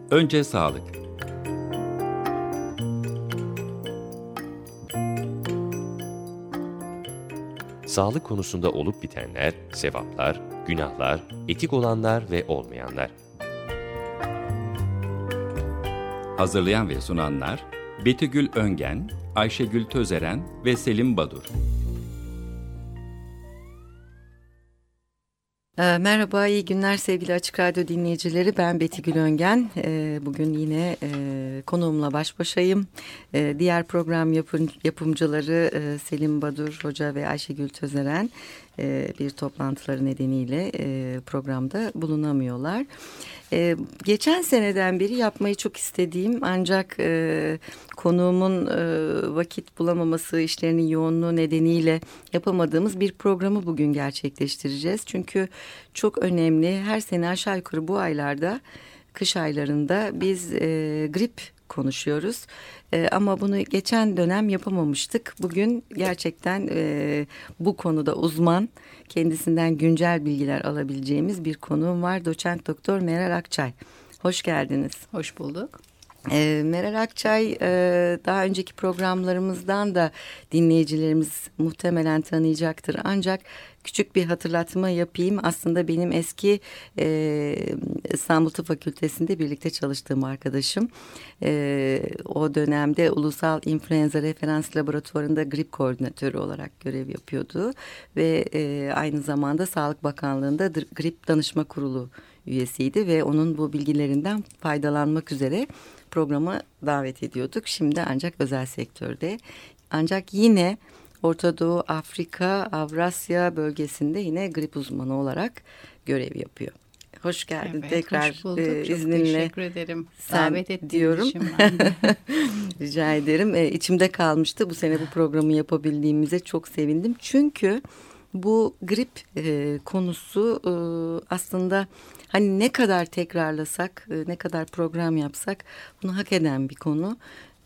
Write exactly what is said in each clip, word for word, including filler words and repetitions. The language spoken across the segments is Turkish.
Önce sağlık. Sağlık konusunda olup bitenler, sevaplar, günahlar, etik olanlar ve olmayanlar. Hazırlayan ve sunanlar Betigül Öngen, Ayşegül Tözeren ve Selim Badur. Merhaba, iyi günler sevgili Açık Radyo dinleyicileri. Ben Betigül Öngen. Bugün yine konuğumla baş başayım. Diğer program yapım, yapımcıları Selim Badur Hoca ve Ayşegül Tözeren bir toplantıları nedeniyle programda bulunamıyorlar. Ee, geçen seneden beri yapmayı çok istediğim ancak e, konuğumun e, vakit bulamaması, işlerinin yoğunluğu nedeniyle yapamadığımız bir programı bugün gerçekleştireceğiz. Çünkü çok önemli, her sene aşağı yukarı bu aylarda, kış aylarında biz e, grip konuşuyoruz. E, ama bunu geçen dönem yapamamıştık. Bugün gerçekten e, bu konuda uzman, kendisinden güncel bilgiler alabileceğimiz bir konuğum var. Doçent Doktor Meral Akçay. Hoş geldiniz. Hoş bulduk. E, Meral Akçay e, daha önceki programlarımızdan da dinleyicilerimiz muhtemelen tanıyacaktır. Ancak küçük bir hatırlatma yapayım. Aslında benim eski e, İstanbul Tıp Fakültesi'nde birlikte çalıştığım arkadaşım. E, o dönemde Ulusal İnfluenza Referans Laboratuvarı'nda grip koordinatörü olarak görev yapıyordu. Ve e, aynı zamanda Sağlık Bakanlığı'nda grip danışma kurulu üyesiydi. Ve onun bu bilgilerinden faydalanmak üzere programa davet ediyorduk. Şimdi ancak özel sektörde. Ancak yine Orta Doğu, Afrika, Avrasya bölgesinde yine grip uzmanı olarak görev yapıyor. Hoş geldin evet, tekrar hoş bulduk. E, Çok izninle. Teşekkür ederim. Davet ettiğin diyorum. için ben de. Rica ederim. E, içimde kalmıştı. Bu sene bu programı yapabildiğimize çok sevindim. Çünkü bu grip e, konusu e, aslında hani ne kadar tekrarlasak, e, ne kadar program yapsak bunu hak eden bir konu.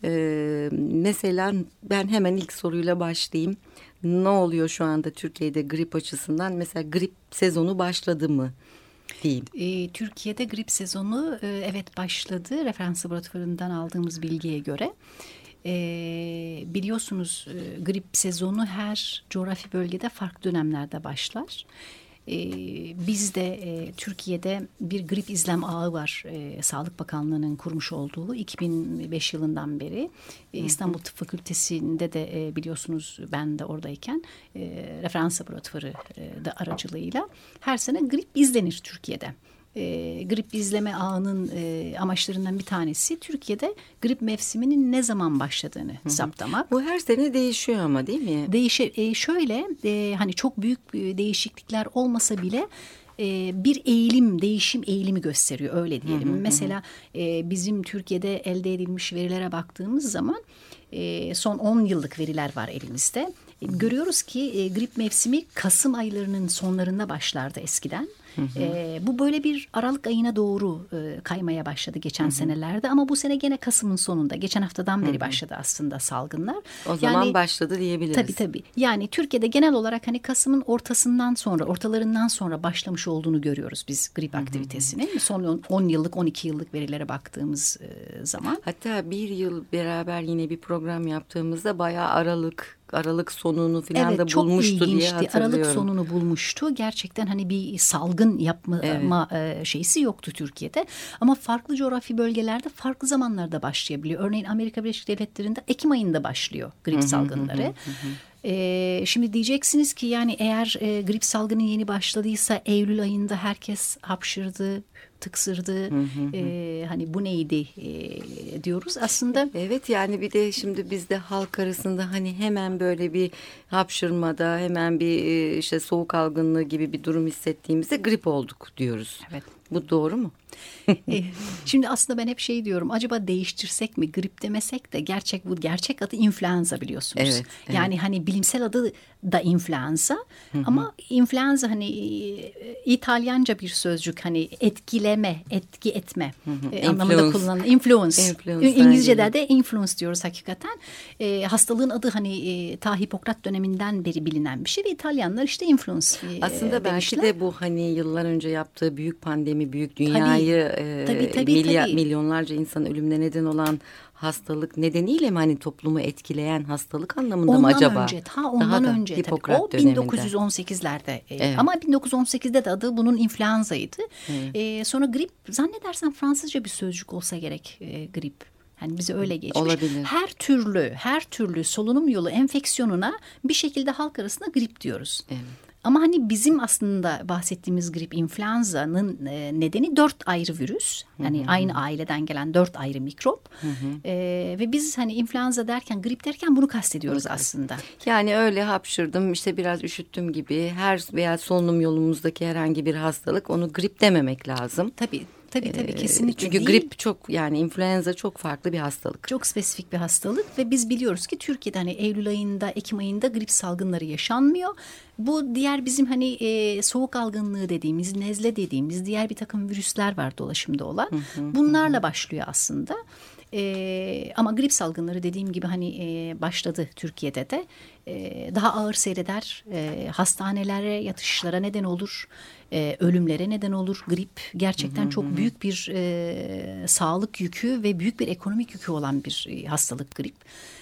Ee, mesela ben hemen ilk soruyla başlayayım. Ne oluyor şu anda Türkiye'de grip açısından? Mesela grip sezonu başladı mı diyeyim. E, Türkiye'de grip sezonu e, evet başladı. Referans laboratuvarından aldığımız bilgiye göre. E, biliyorsunuz e, grip sezonu her coğrafi bölgede farklı dönemlerde başlar. Ee, bizde e, Türkiye'de bir grip izlem ağı var. E, Sağlık Bakanlığı'nın kurmuş olduğu iki bin beş yılından beri. E, İstanbul Tıp Fakültesi'nde de e, biliyorsunuz ben de oradayken e, referans laboratuvarı e, da aracılığıyla her sene grip izlenir Türkiye'de. E, grip izleme ağının e, amaçlarından bir tanesi Türkiye'de grip mevsiminin ne zaman başladığını hı hı. saptamak. Bu her sene değişiyor ama değil mi? Değişe, e, şöyle e, hani çok büyük e, değişiklikler olmasa bile e, bir eğilim, değişim eğilimi gösteriyor öyle diyelim. Hı hı, Mesela e, bizim Türkiye'de elde edilmiş verilere baktığımız zaman e, son on yıllık veriler var elimizde. E, görüyoruz ki e, grip mevsimi Kasım aylarının sonlarında başlardı eskiden. Hı hı. E, bu böyle bir Aralık ayına doğru e, kaymaya başladı geçen hı hı. senelerde ama bu sene gene Kasım'ın sonunda geçen haftadan beri hı hı. başladı aslında salgınlar. O zaman yani, başladı diyebiliriz. Tabii tabii. Yani Türkiye'de genel olarak hani Kasım'ın ortasından sonra, ortalarından sonra başlamış olduğunu görüyoruz biz grip hı hı. aktivitesinin. Son on yıllık, on iki yıllık verilere baktığımız e, zaman. Hatta bir yıl beraber yine bir program yaptığımızda bayağı Aralık Aralık sonunu falan evet, da bulmuştu diye hatırlıyorum. Aralık sonunu bulmuştu. Gerçekten hani bir salgın yapma evet. şeysi yoktu Türkiye'de. Ama farklı coğrafi bölgelerde farklı zamanlarda başlayabiliyor. Örneğin Amerika Birleşik Devletleri'nde Ekim ayında başlıyor grip hı hı, salgınları. Hı hı, hı. Ee, şimdi diyeceksiniz ki yani eğer e, grip salgını yeni başladıysa Eylül ayında herkes hapşırdı, tıksırdı. Hı hı hı. E, hani bu neydi e, diyoruz aslında. Evet yani bir de şimdi bizde halk arasında hani hemen böyle bir hapşırmada hemen bir işte soğuk algınlığı gibi bir durum hissettiğimizde grip olduk diyoruz. Evet. Bu doğru mu? e, şimdi aslında ben hep şey diyorum, acaba değiştirsek mi, grip demesek de gerçek bu gerçek adı influenza biliyorsunuz. Evet, evet. Yani hani bilimsel adı da influenza hı hı. ama influenza hani İtalyanca bir sözcük, hani etkile etkileme, etki etme hı hı. E, anlamında kullanılan influence. Influence, İngilizce'de de influence diyoruz hakikaten. E, hastalığın adı hani e, ta Hipokrat döneminden beri bilinen bir şey ve İtalyanlar işte influence e, Aslında belki demişler. de bu hani yıllar önce yaptığı büyük pandemi, büyük dünyayı Tabii, e, tabii, tabii, milyar, tabii. milyonlarca insan ölümüne neden olan hastalık nedeniyle mi hani toplumu etkileyen hastalık anlamında ondan mı acaba? Önce, ta ondan Daha da önce Hipokrat tabii. O döneminde. bin dokuz yüz on sekizlerde e, Evet. ama bin dokuz yüz on sekizde de adı bunun influenza'ydı. E, sonra grip zannedersem Fransızca bir sözcük olsa gerek e, grip. Yani bize öyle geçmiş. Olabilir. Her türlü, her türlü solunum yolu enfeksiyonuna bir şekilde halk arasında grip diyoruz. Evet. Ama hani bizim aslında bahsettiğimiz grip influenza'nın e, nedeni dört ayrı virüs. Hani hı hı. aynı aileden gelen dört ayrı mikrop. Hı hı. E, ve biz hani influenza derken, grip derken bunu kastediyoruz evet. aslında. Yani öyle hapşırdım, işte biraz üşüttüm gibi her veya solunum yolumuzdaki herhangi bir hastalık, onu grip dememek lazım. Tabii. Tabii tabii kesinlikle Çünkü değil. grip çok, yani influenza çok farklı bir hastalık. Çok spesifik bir hastalık ve biz biliyoruz ki Türkiye'de hani Eylül ayında, Ekim ayında grip salgınları yaşanmıyor. Bu diğer bizim hani e, soğuk algınlığı dediğimiz, nezle dediğimiz diğer bir takım virüsler var dolaşımda olan. Hı hı, Bunlarla hı. başlıyor aslında. Ee, ama grip salgınları dediğim gibi hani e, başladı Türkiye'de de e, daha ağır seyreder, e, hastanelere yatışlara neden olur, e, ölümlere neden olur. Grip gerçekten hı hı, çok hı. büyük bir e, sağlık yükü ve büyük bir ekonomik yükü olan bir e, hastalık grip.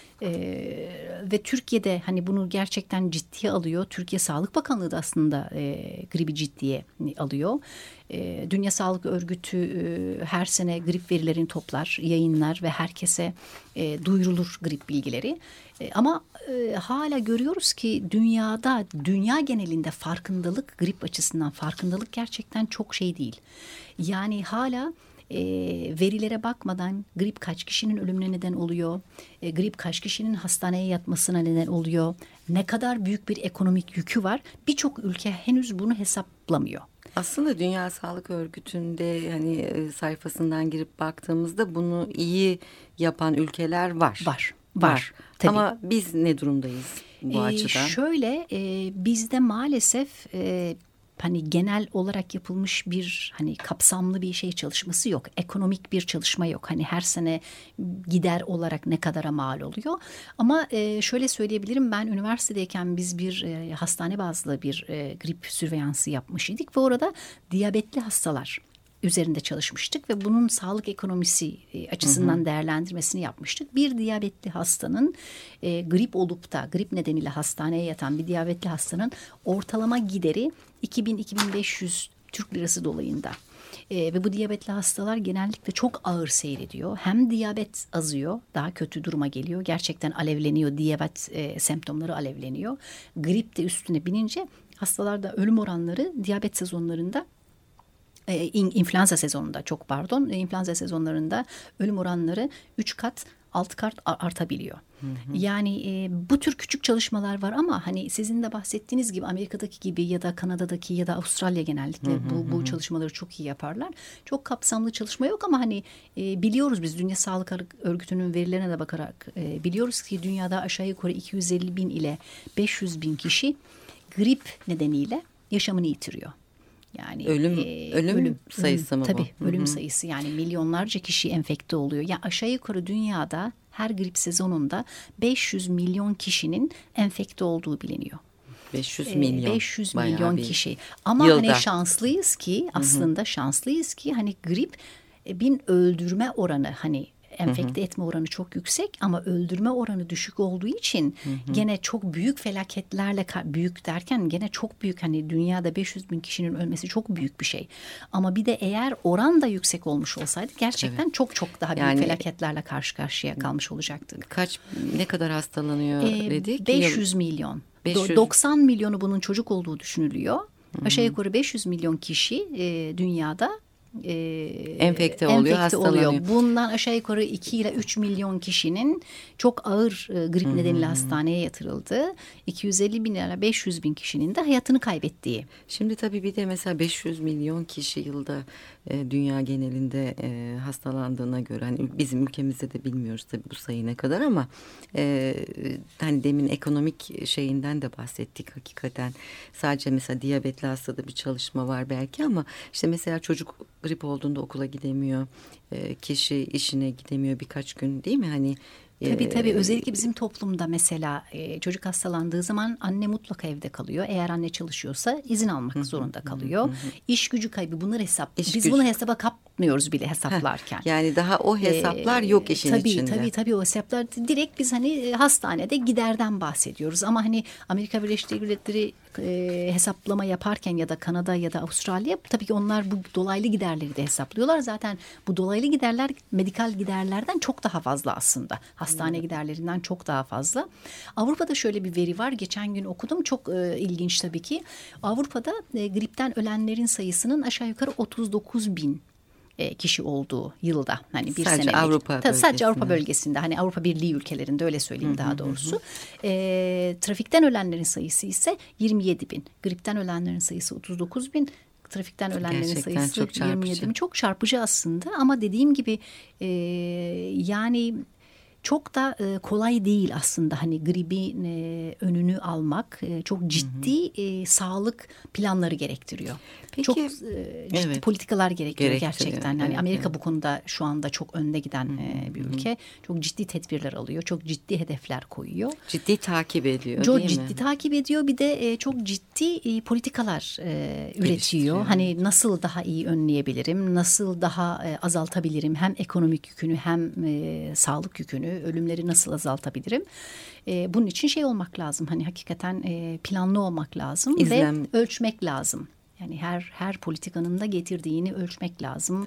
Ee, ve Türkiye'de hani bunu gerçekten ciddiye alıyor. Türkiye Sağlık Bakanlığı da aslında e, gribi ciddiye alıyor. E, Dünya Sağlık Örgütü e, her sene grip verilerini toplar, yayınlar ve herkese e, duyurulur grip bilgileri. E, ama e, hala görüyoruz ki dünyada, dünya genelinde farkındalık, grip açısından farkındalık gerçekten çok şey değil. Yani hala E, verilere bakmadan grip kaç kişinin ölümüne neden oluyor, e, grip kaç kişinin hastaneye yatmasına neden oluyor, ne kadar büyük bir ekonomik yükü var, birçok ülke henüz bunu hesaplamıyor. Aslında Dünya Sağlık Örgütü'nde hani sayfasından girip baktığımızda bunu iyi yapan ülkeler var. Var, var. var. Tabii. Ama biz ne durumdayız bu ee, açıdan? Şöyle e, bizde maalesef e, hani genel olarak yapılmış bir hani kapsamlı bir şey çalışması yok. Ekonomik bir çalışma yok. Hani her sene gider olarak ne kadara mal oluyor. Ama e, şöyle söyleyebilirim, ben üniversitedeyken biz bir e, hastane bazlı bir e, grip sürveyansı yapmış idik ve orada diyabetli hastalar üzerinde çalışmıştık ve bunun sağlık ekonomisi açısından hı hı. değerlendirmesini yapmıştık. Bir diyabetli hastanın e, grip olup da grip nedeniyle hastaneye yatan bir diyabetli hastanın ortalama gideri iki bin - iki bin beş yüz Türk lirası dolayında. E, ve bu diyabetli hastalar genellikle çok ağır seyrediyor. Hem diyabet azıyor, daha kötü duruma geliyor. Gerçekten alevleniyor, diyabet e, semptomları alevleniyor. Grip de üstüne binince hastalarda ölüm oranları diyabet sezonlarında, influenza sezonunda çok pardon influenza sezonlarında ölüm oranları üç kat altı kat artabiliyor. Hı hı. Yani e, bu tür küçük çalışmalar var ama hani sizin de bahsettiğiniz gibi Amerika'daki gibi ya da Kanada'daki ya da Avustralya genellikle hı hı, bu, bu çalışmaları çok iyi yaparlar. Çok kapsamlı çalışma yok ama hani e, biliyoruz biz Dünya Sağlık Örgütü'nün verilerine de bakarak e, biliyoruz ki dünyada aşağı yukarı iki yüz elli bin ile beş yüz bin kişi grip nedeniyle yaşamını yitiriyor. Yani ölüm e, ölüm, ölüm sayısı ölüm, mı tabii, bu? ölüm Hı-hı. sayısı, yani milyonlarca kişi enfekte oluyor. Yani aşağı yukarı dünyada her grip sezonunda beş yüz milyon kişinin enfekte olduğu biliniyor. beş yüz milyon. beş yüz milyon kişi. Ama yılda. Hani şanslıyız ki aslında Hı-hı. şanslıyız ki hani grip bin öldürme oranı hani enfekte hı hı. etme oranı çok yüksek ama öldürme oranı düşük olduğu için hı hı. gene çok büyük felaketlerle, büyük derken gene çok büyük, hani dünyada beş yüz bin kişinin ölmesi çok büyük bir şey. Ama bir de eğer oran da yüksek olmuş olsaydı gerçekten evet. çok çok daha büyük yani, felaketlerle karşı karşıya kalmış olacaktık. Kaç, ne kadar hastalanıyor ee, dedik? beş yüz milyon. beş yüz doksan milyonu bunun çocuk olduğu düşünülüyor. Hı hı. Aşağı yukarı beş yüz milyon kişi e, dünyada E, enfekte oluyor, enfekte hastalanıyor. Oluyor. Bundan aşağı yukarı iki ile üç milyon kişinin çok ağır e, grip hmm. nedeniyle hastaneye yatırıldı. iki yüz elli bin ile beş yüz bin kişinin de hayatını kaybettiği. Şimdi tabii bir de mesela beş yüz milyon kişi yılda e, dünya genelinde e, hastalandığına göre, hani bizim ülkemizde de bilmiyoruz tabii bu sayı ne kadar ama e, hani demin ekonomik şeyinden de bahsettik hakikaten. Sadece mesela diyabetli hastada bir çalışma var belki ama işte mesela çocuk grip olduğunda okula gidemiyor. E, kişi işine gidemiyor birkaç gün, değil mi? Hani Tabii tabii, özellikle bizim toplumda mesela e, çocuk hastalandığı zaman anne mutlaka evde kalıyor. Eğer anne çalışıyorsa izin almak hı hı, zorunda kalıyor. Hı hı. İş gücü kaybı, bunları hesap. İş Biz gücü. bunu hesaba katmıyoruz bile hesaplarken. Heh, yani daha o hesaplar ee, yok işin tabii, içinde. Tabii tabii o hesaplar direkt biz hani hastanede giderden bahsediyoruz. Ama hani Amerika Birleşik Devletleri e, hesaplama yaparken ya da Kanada ya da Avustralya, tabii ki onlar bu dolaylı giderleri de hesaplıyorlar. Zaten bu dolaylı giderler medikal giderlerden çok daha fazla aslında. Hastane hmm. giderlerinden çok daha fazla. Avrupa'da şöyle bir veri var. Geçen gün okudum. Çok e, ilginç tabii ki. Avrupa'da e, gripten ölenlerin sayısının aşağı yukarı otuz dokuz bin kişi olduğu yılda, hani bir sadece senelik. Avrupa Tabii, sadece Avrupa bölgesinde, hani Avrupa Birliği ülkelerinde, öyle söyleyeyim hı hı, daha doğrusu. Hı. E, trafikten ölenlerin sayısı ise yirmi yedi bin. Gripten ölenlerin sayısı otuz dokuz bin. Trafikten ölenlerin gerçekten sayısı yirmi yedi bin. Çok çarpıcı aslında ama dediğim gibi e, yani çok da e, kolay değil aslında, hani gribin e, önünü almak e, çok ciddi hı hı. E, sağlık planları gerektiriyor. Peki, çok e, ciddi evet. politikalar gerekiyor gerçekten. Yani evet, Amerika evet. bu konuda şu anda çok önde giden hı hı. E, bir ülke. Çok ciddi tedbirler alıyor, çok ciddi hedefler koyuyor. Ciddi takip ediyor, çok değil ciddi mi? Ciddi takip ediyor. Bir de e, çok ciddi e, politikalar e, üretiyor. Hani nasıl daha iyi önleyebilirim, nasıl daha e, azaltabilirim hem ekonomik yükünü hem e, sağlık yükünü, ölümleri nasıl azaltabilirim? E, bunun için şey olmak lazım. Hani hakikaten e, planlı olmak lazım İzlem. ve ölçmek lazım. Yani her her politikanın da getirdiğini ölçmek lazım.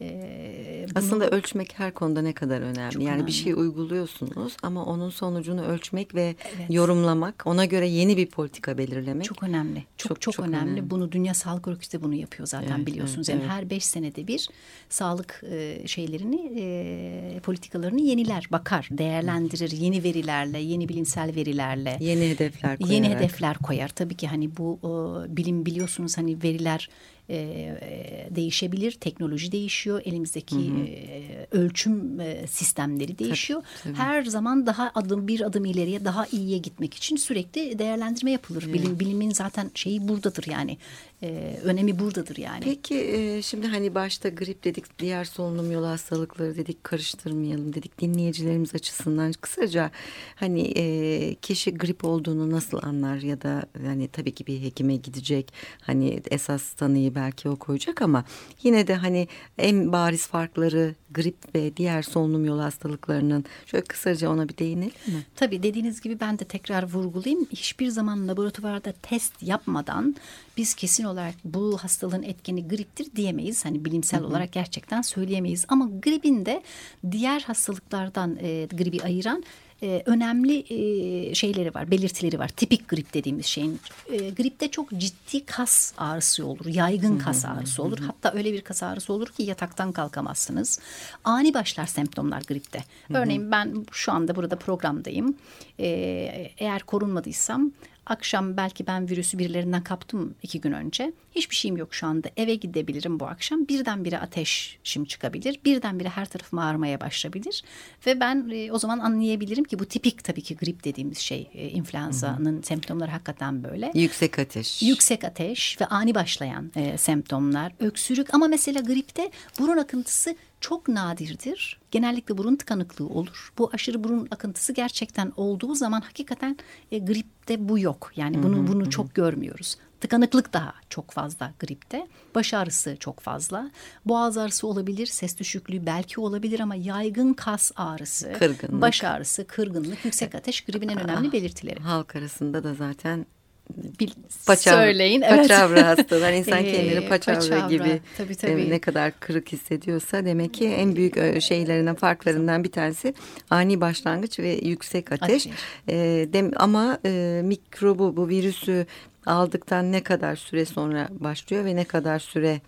Ee, bunu... Aslında ölçmek her konuda ne kadar önemli. Çok yani önemli. Bir şey uyguluyorsunuz ama onun sonucunu ölçmek ve evet. yorumlamak, ona göre yeni bir politika belirlemek. Çok önemli. Çok çok, çok, çok önemli. önemli. Bunu Dünya Sağlık Örgütü de bunu yapıyor zaten, evet, biliyorsunuz. Evet, yani evet. her beş senede bir sağlık e, şeylerini, e, politikalarını yeniler, bakar, değerlendirir. Yeni verilerle, yeni bilimsel verilerle. Yeni hedefler koyarak. Yeni hedefler koyar. Tabii ki hani bu o, bilim, biliyorsunuz hani veriler e, değişebilir, teknoloji değişiyor, elimizdeki hı hı. E, ölçüm e, sistemleri değişiyor. Tabii, tabii. Her zaman daha adım bir adım ileriye, daha iyiye gitmek için sürekli değerlendirme yapılır. Evet. Bilim, bilimin zaten şeyi buradadır yani. Ee, önemi buradadır yani. Peki e, şimdi hani başta grip dedik, diğer solunum yolu hastalıkları dedik, karıştırmayalım dedik. Dinleyicilerimiz açısından kısaca hani e, kişi grip olduğunu nasıl anlar ya da hani tabii ki bir hekime gidecek, hani esas tanıyı belki o koyacak ama yine de hani en bariz farkları grip ve diğer solunum yolu hastalıklarının, şöyle kısaca ona bir değinelim mi? Tabii, dediğiniz gibi ben de tekrar vurgulayayım. Hiçbir zaman laboratuvarda test yapmadan biz kesin olarak bu hastalığın etkeni griptir diyemeyiz. Hani bilimsel hı hı. olarak gerçekten söyleyemeyiz. Ama gripin de diğer hastalıklardan e, gribi ayıran e, önemli e, şeyleri var, belirtileri var. Tipik grip dediğimiz şeyin. E, gripte çok ciddi kas ağrısı olur, yaygın hı hı. kas ağrısı olur. Hı hı. Hatta öyle bir kas ağrısı olur ki yataktan kalkamazsınız. Ani başlar semptomlar gripte. Hı hı. Örneğin ben şu anda burada programdayım. E, eğer korunmadıysam, akşam belki ben virüsü birilerinden kaptım iki gün önce. Hiçbir şeyim yok şu anda. Eve gidebilirim bu akşam. Birdenbire ateşim çıkabilir. Birdenbire her tarafım ağrımaya başlayabilir. Ve ben e, o zaman anlayabilirim ki bu tipik tabii ki grip dediğimiz şey. E, influenza'nın hı hı. semptomları hakikaten böyle. Yüksek ateş. Yüksek ateş ve ani başlayan e, semptomlar. Öksürük, ama mesela gripte burun akıntısı çok nadirdir. Genellikle burun tıkanıklığı olur. Bu aşırı burun akıntısı gerçekten olduğu zaman hakikaten e, gripte bu yok. Yani bunu hı hı, bunu hı. çok görmüyoruz. Tıkanıklık daha çok fazla gripte. Baş ağrısı çok fazla. Boğaz ağrısı olabilir, ses düşüklüğü belki olabilir ama yaygın kas ağrısı, kırgınlık. Baş ağrısı, kırgınlık, yüksek ateş gribin en önemli belirtileri. Halk arasında da zaten Bil, paçavra, söyleyin. Paçavra evet. hastalığı. Yani insan kendini ee, paçavra, paçavra gibi tabii, tabii. ne kadar kırık hissediyorsa demek ki en büyük şeylerinden, farklarından bir tanesi ani başlangıç ve yüksek ateş. ateş. E, dem, ama e, mikrobu, bu virüsü aldıktan ne kadar süre sonra başlıyor ve ne kadar süre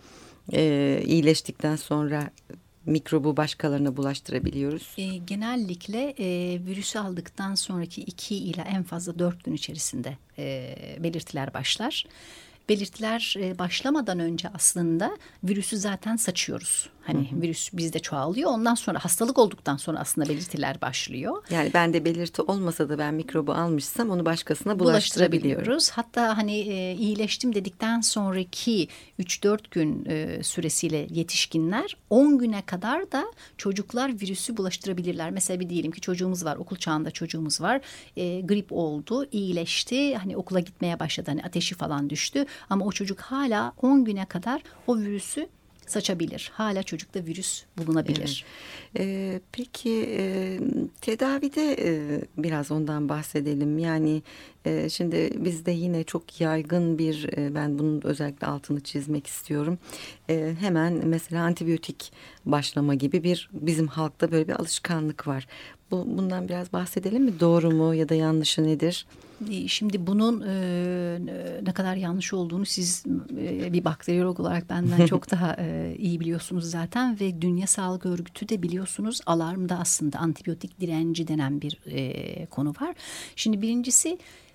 e, iyileştikten sonra mikrobu başkalarına bulaştırabiliyoruz? E, genellikle e, virüsü aldıktan sonraki iki ila en fazla dört gün içerisinde e, belirtiler başlar. belirtiler e, başlamadan önce aslında virüsü zaten saçıyoruz. Hani hı hı. virüs bizde çoğalıyor. Ondan sonra hastalık olduktan sonra aslında belirtiler başlıyor. Yani bende belirti olmasa da ben mikrobu almışsam onu başkasına bulaştırabiliyoruz. Hatta hani e, iyileştim dedikten sonraki üç dört gün e, süresiyle yetişkinler on güne kadar da çocuklar virüsü bulaştırabilirler. Mesela bir diyelim ki çocuğumuz var, okul çağında çocuğumuz var. E, grip oldu, iyileşti. Hani okula gitmeye başladı. Hani ateşi falan düştü. Ama o çocuk hala on güne kadar o virüsü saçabilir. Hala çocukta virüs bulunabilir. Evet. Ee, peki e, tedavide e, biraz ondan bahsedelim. Yani e, şimdi bizde yine çok yaygın bir e, ben bunun özellikle altını çizmek istiyorum. E, hemen mesela antibiyotik başlama gibi bir bizim halkta böyle bir alışkanlık var. Bu, bundan biraz bahsedelim mi? Doğru mu ya da yanlışı nedir? Şimdi bunun e, ne kadar yanlış olduğunu siz e, bir bakteriyolog olarak benden çok daha e, iyi biliyorsunuz zaten ve Dünya Sağlık Örgütü de biliyorsunuz alarmda aslında antibiyotik direnci denen bir e, konu var. Şimdi birincisi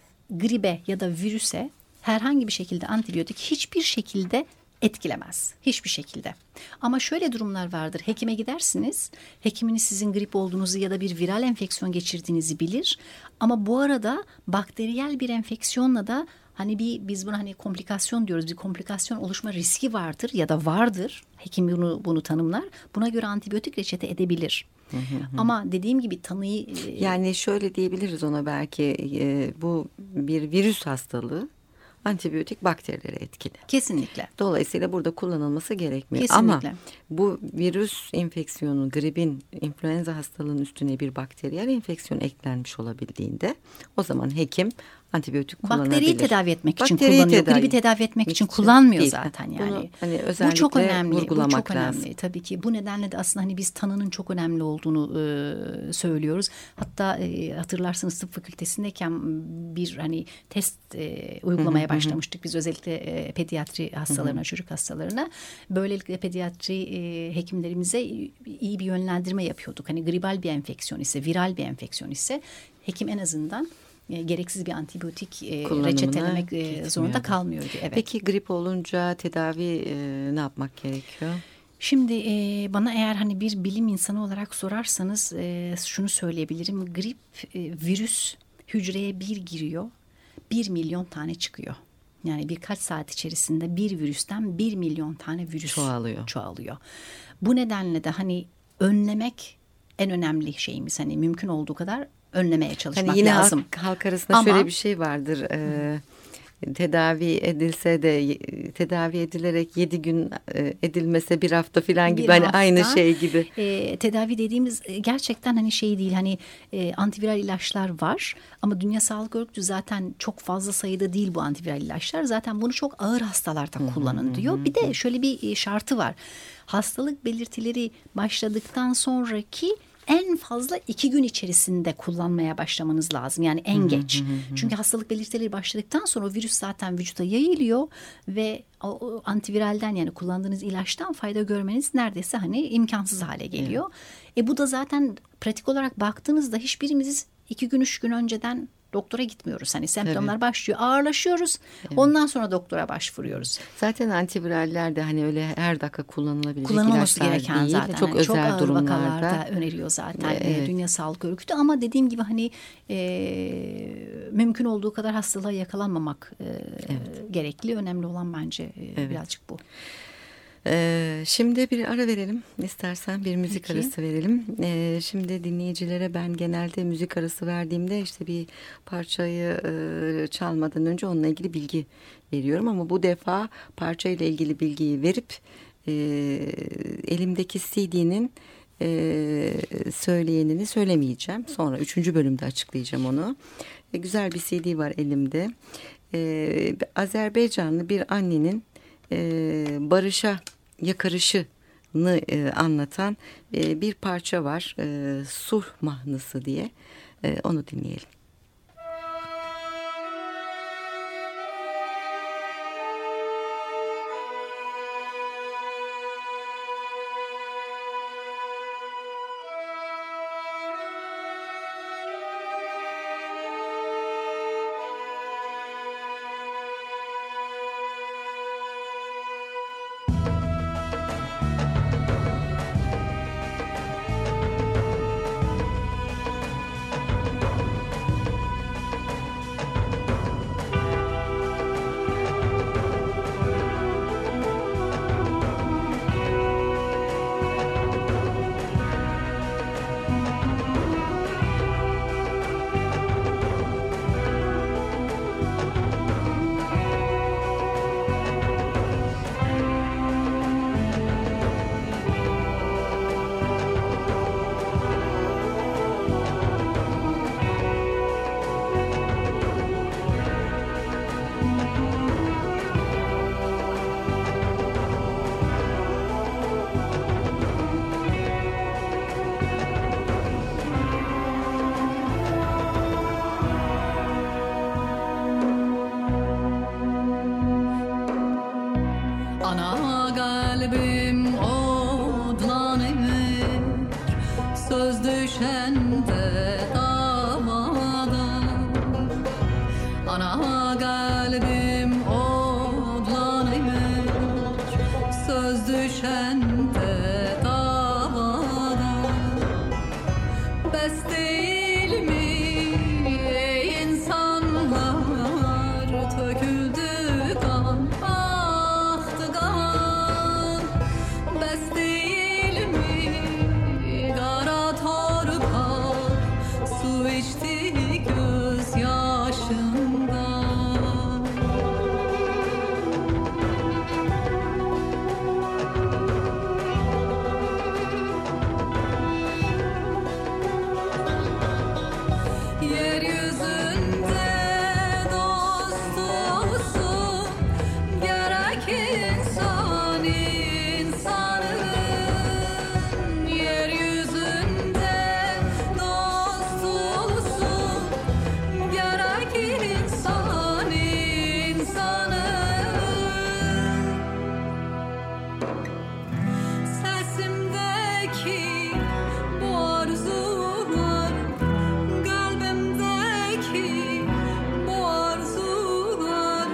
gribe ya da virüse herhangi bir şekilde antibiyotik hiçbir şekilde etkilemez. Hiçbir şekilde. Ama şöyle durumlar vardır. Hekime gidersiniz. Hekiminiz sizin grip olduğunuzu ya da bir viral enfeksiyon geçirdiğinizi bilir. Ama bu arada bakteriyel bir enfeksiyonla da hani bir biz buna hani komplikasyon diyoruz. Bir komplikasyon oluşma riski vardır ya da vardır. Hekim bunu bunu tanımlar. Buna göre antibiyotik reçete edebilir. Hı hı hı. Ama dediğim gibi tanıyı yani şöyle diyebiliriz ona belki e, bu bir virüs hastalığı. Antibiyotik bakterilere etkili. Kesinlikle. Dolayısıyla burada kullanılması gerekmiyor. Kesinlikle. Ama bu virüs enfeksiyonu, gripin, influenza hastalığının üstüne bir bakteriyel enfeksiyon eklenmiş olabildiğinde o zaman hekim antibiyotik kullanabilir. Bakteriyi tedavi etmek için Bakteriyi kullanıyor. Tedavi Gribi tedavi etmek için kullanmıyor değil. Zaten yani. Bunu hani özellikle bu çok önemli. vurgulamak bu çok lazım. önemli tabii ki. Bu nedenle de aslında hani biz tanının çok önemli olduğunu e, söylüyoruz. Hatta e, hatırlarsanız tıp fakültesindeyken bir hani test e, uygulamaya başlamıştık biz özellikle e, pediatri hastalarına, çocuk hastalarına. Böylelikle pediatri e, hekimlerimize iyi bir yönlendirme yapıyorduk. Hani gribal bir enfeksiyon ise, viral bir enfeksiyon ise hekim en azından E, gereksiz bir antibiyotik e, reçetelemek e, zorunda kalmıyordu. Evet. Peki grip olunca tedavi e, ne yapmak gerekiyor? Şimdi e, bana eğer hani bir bilim insanı olarak sorarsanız e, şunu söyleyebilirim. Grip e, virüs hücreye bir giriyor, bir milyon tane çıkıyor. Yani birkaç saat içerisinde bir virüsten bir milyon tane virüs çoğalıyor. çoğalıyor. Bu nedenle de hani önlemek en önemli şeyimiz. Hani mümkün olduğu kadar önlemeye çalışmak hani yine lazım. Halk, halk arasında Ama, şöyle bir şey vardır. E, tedavi edilse de tedavi edilerek yedi gün edilmese bir hafta falan gibi hani aynı şey gibi. E, tedavi dediğimiz gerçekten hani şey değil hani e, antiviral ilaçlar var ama Dünya Sağlık Örgütü zaten çok fazla sayıda değil bu antiviral ilaçlar. Zaten bunu çok ağır hastalarda kullanın diyor. Bir de şöyle bir şartı var. Hastalık belirtileri başladıktan sonraki en fazla iki gün içerisinde kullanmaya başlamanız lazım. Yani en geç. Çünkü hastalık belirtileri başladıktan sonra o virüs zaten vücuda yayılıyor ve o, o antiviralden yani kullandığınız ilaçtan fayda görmeniz neredeyse hani imkansız hale geliyor. Evet. E bu da zaten pratik olarak baktığınızda hiçbirimiz iki gün üç gün önceden doktora gitmiyoruz. Hani semptomlar evet. başlıyor, ağırlaşıyoruz. Evet. Ondan sonra doktora başvuruyoruz. Zaten antiviraller de hani öyle her dakika kullanılabilecek kullanılması ilaçlar gereken değil. zaten. Çok Yani özel çok ağır durumlarda vakalarda öneriyor zaten evet. Dünya Sağlık Örgütü. Ama dediğim gibi hani e, mümkün olduğu kadar hastalığa yakalanmamak e, evet. gerekli. Önemli olan bence e, evet. birazcık bu. Ee, şimdi bir ara verelim. İstersen bir müzik Peki. arası verelim. Ee, şimdi dinleyicilere ben genelde müzik arası verdiğimde işte bir parçayı e, çalmadan önce onunla ilgili bilgi veriyorum. Ama bu defa parçayla ilgili bilgiyi verip e, elimdeki C D'nin e, söyleyenini söylemeyeceğim. Sonra üçüncü bölümde açıklayacağım onu. E, güzel bir C D var elimde. E, Azerbaycanlı bir annenin e, barışa yakarışını e, anlatan e, bir parça var. E, Sulh Mahnısı diye. E, onu dinleyelim. kalbim odlanır, söz düşende davada. Ana kalbim odlanır, söz düşende davada. Bes değil mi ey insanlar, töküldü kan, aktı kan. Bes değil mi kara torpak, su içti gözyaşından. Yeryüzünde dost olsun gerek insan insanın. Yeryüzünde dost olsun gerek insan insanın. Sesimdeki bu arzular, kalbimdeki bu arzular,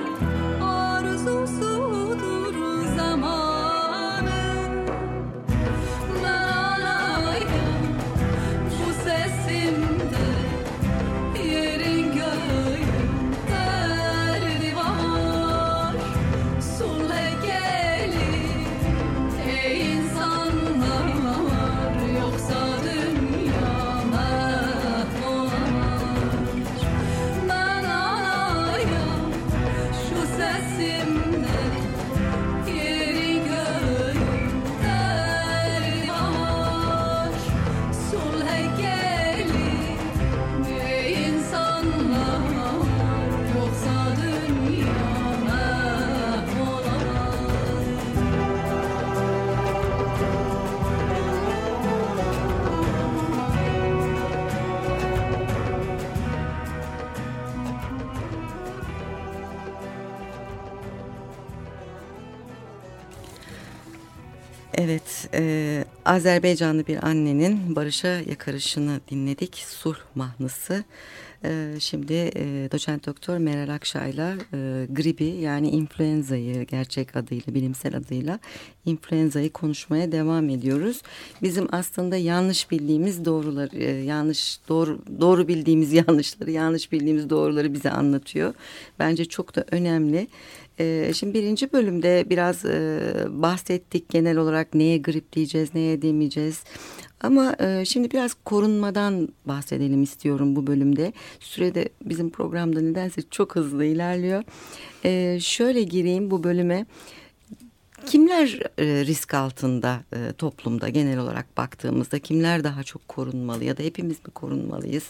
arzusudur zamanın. Ben anayım bu sesimde, yerin göğün derdi var. Sulhe gelin ey insanlar, yoksa dünya mahvolamaz. Ben anayım şu sesimde, yeri göğün derdi var. Sulhe gelin ey insanlar, yoksa dünya mahvolamaz. Evet, e, Azerbaycanlı bir annenin barışa yakarışını dinledik. Sulh Mahnısı. E, şimdi e, doçent doktor Meral Akşay'la e, gribi, yani influenza'yı, gerçek adıyla, bilimsel adıyla influenza'yı konuşmaya devam ediyoruz. Bizim aslında yanlış bildiğimiz doğruları, e, yanlış doğru doğru bildiğimiz yanlışları, yanlış bildiğimiz doğruları bize anlatıyor. Bence çok da önemli. Ee, şimdi birinci bölümde biraz e, bahsettik genel olarak neye grip diyeceğiz, neye demeyeceğiz. Ama e, şimdi biraz korunmadan bahsedelim istiyorum bu bölümde. Sürede bizim programda nedense çok hızlı ilerliyor. E, şöyle gireyim bu bölüme. Kimler e, risk altında e, toplumda genel olarak baktığımızda, kimler daha çok korunmalı ya da hepimiz mi korunmalıyız?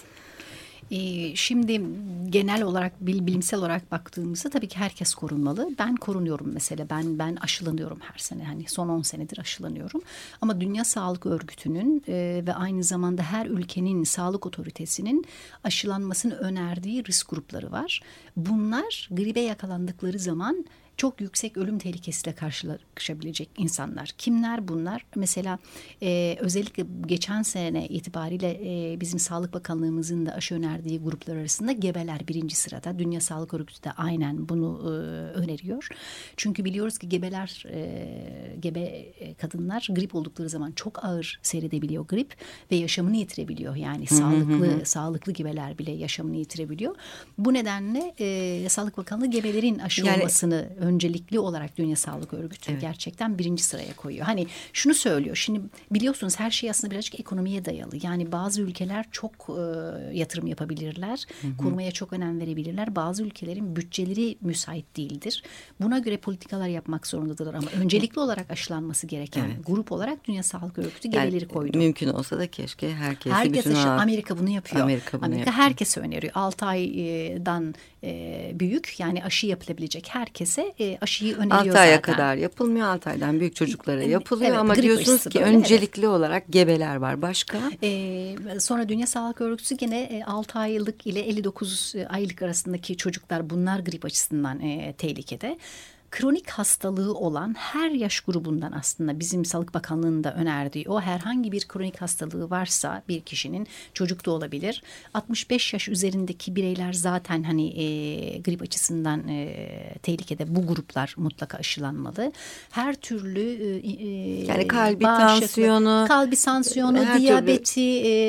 Şimdi genel olarak bilimsel olarak baktığımızda tabii ki herkes korunmalı. Ben korunuyorum mesela. Ben ben aşılanıyorum her sene. Hani son on senedir aşılanıyorum. Ama Dünya Sağlık Örgütü'nün e, ve aynı zamanda her ülkenin sağlık otoritesinin aşılanmasını önerdiği risk grupları var. Bunlar gribe yakalandıkları zaman çok yüksek ölüm tehlikesiyle karşılaşabilecek insanlar. Kimler bunlar? Mesela e, özellikle geçen sene itibariyle e, bizim Sağlık Bakanlığımızın da aşı önerdiği gruplar arasında gebeler birinci sırada. Dünya Sağlık Örgütü de aynen bunu e, öneriyor. Çünkü biliyoruz ki gebeler, e, gebe kadınlar grip oldukları zaman çok ağır seyredebiliyor grip ve yaşamını yitirebiliyor. Yani sağlıklı sağlıklı gebeler bile yaşamını yitirebiliyor. Bu nedenle e, Sağlık Bakanlığı gebelerin aşı yani, olmasını öncelikli olarak Dünya Sağlık Örgütü evet. gerçekten birinci sıraya koyuyor. Hani şunu söylüyor. Şimdi biliyorsunuz her şey aslında birazcık ekonomiye dayalı. Yani bazı ülkeler çok e, yatırım yapabilirler. Hı hı. Korumaya çok önem verebilirler. Bazı ülkelerin bütçeleri müsait değildir. Buna göre politikalar yapmak zorundadırlar. Ama öncelikli olarak aşılanması gereken evet. grup olarak Dünya Sağlık Örgütü gebeleri yani, koydu. Mümkün olsa da keşke herkesi herkes bütün aşı, ağ... Amerika bunu yapıyor. Amerika, bunu Amerika yapıyor. herkese öneriyor. altı aydan e, büyük, yani aşı yapılabilecek herkese e, aşıyı öneriyor zaten. altı aya kadar yapılmıyor. altı aydan büyük çocuklara yapılıyor evet, ama diyorsunuz ki böyle, öncelikli evet. olarak gebeler var. Başka? E, sonra Dünya Sağlık Örgütü gene e, altı aylık ile elli dokuz aylık arasındaki çocuklar, bunlar grip açısından e, tehlikede. kronik hastalığı olan her yaş grubundan, aslında bizim Sağlık Bakanlığı'nın da önerdiği o, herhangi bir kronik hastalığı varsa bir kişinin, çocuk da olabilir. altmış beş yaş üzerindeki bireyler zaten hani e, grip açısından e, tehlikede, bu gruplar mutlaka aşılanmalı. Her türlü e, yani kalbi, bağışıklık, tansiyonu, kalbi tansiyonu, her diyabeti,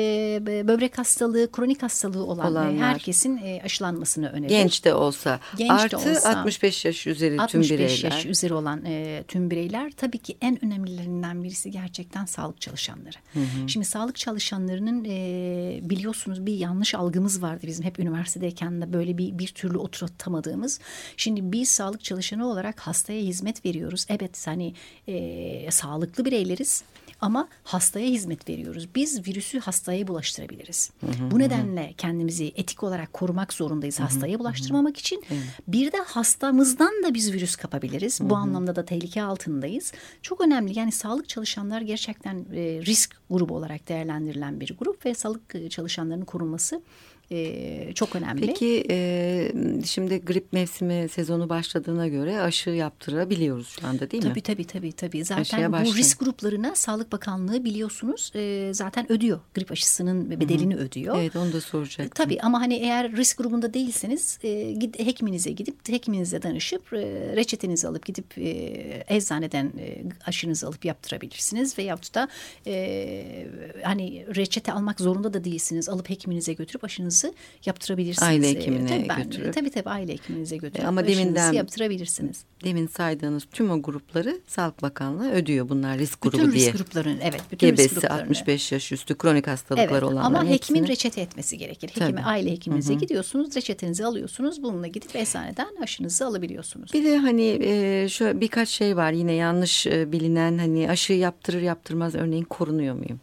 e, böbrek hastalığı, kronik hastalığı olan Olanlar. herkesin e, aşılanmasını önerir. Genç de olsa, Genç artı de olsa, altmış beş yaş üzeri tüm altmış beş bireyler. yaş üzeri olan e, tüm bireyler. Tabii ki en önemlilerinden birisi gerçekten sağlık çalışanları. Hı hı. Şimdi sağlık çalışanlarının e, biliyorsunuz bir yanlış algımız vardı bizim, hep üniversitedeyken de böyle bir bir türlü oturtamadığımız. Şimdi biz sağlık çalışanı olarak hastaya hizmet veriyoruz. Evet, hani e, sağlıklı bireyleriz. Ama hastaya hizmet veriyoruz. Biz virüsü hastaya bulaştırabiliriz. Hı hı, Bu nedenle hı. kendimizi etik olarak korumak zorundayız, hı hı, hastaya bulaştırmamak hı. için. Hı. Bir de hastamızdan da biz virüs kapabiliriz. Hı hı. Bu anlamda da tehlike altındayız. Çok önemli. Yani sağlık çalışanlar gerçekten e, risk grubu olarak değerlendirilen bir grup ve sağlık çalışanlarının korunması Ee, çok önemli. Peki e, şimdi grip mevsimi sezonu başladığına göre aşı yaptırabiliyoruz şu anda, değil tabii, mi? Tabii tabii tabii. Zaten bu risk gruplarına Sağlık Bakanlığı biliyorsunuz e, zaten ödüyor. Grip aşısının bedelini Hı-hı. ödüyor. Evet, onu da soracaktım. E, tabii ama hani eğer risk grubunda değilseniz e, gid, hekiminize gidip hekiminize danışıp e, reçetenizi alıp gidip e, eczaneden e, aşınızı alıp yaptırabilirsiniz. Veyahut da e, hani reçete almak zorunda da değilsiniz. Alıp hekiminize götürüp aşınızı yaptırabilirsiniz. Aile hekimine tabii ben, götürüp. Tabii tabii aile hekiminize götürüp ama aşınızı deminden, yaptırabilirsiniz. Demin saydığınız tüm o grupları Sağlık Bakanlığı ödüyor. Bunlar risk grubu bütün diye. Bütün risk gruplarının, evet. Bütün Gebesi, risk gruplarını. altmış beş yaş üstü kronik hastalıklar evet, olanların ama hekimin hepsini... reçete etmesi gerekir. Hekime, aile hekiminize Hı-hı. gidiyorsunuz, reçetenizi alıyorsunuz. Bununla gidip eczaneden aşınızı alabiliyorsunuz. Bir de hani e, şöyle birkaç şey var yine yanlış e, bilinen, hani aşı yaptırır yaptırmaz örneğin korunuyor muyum?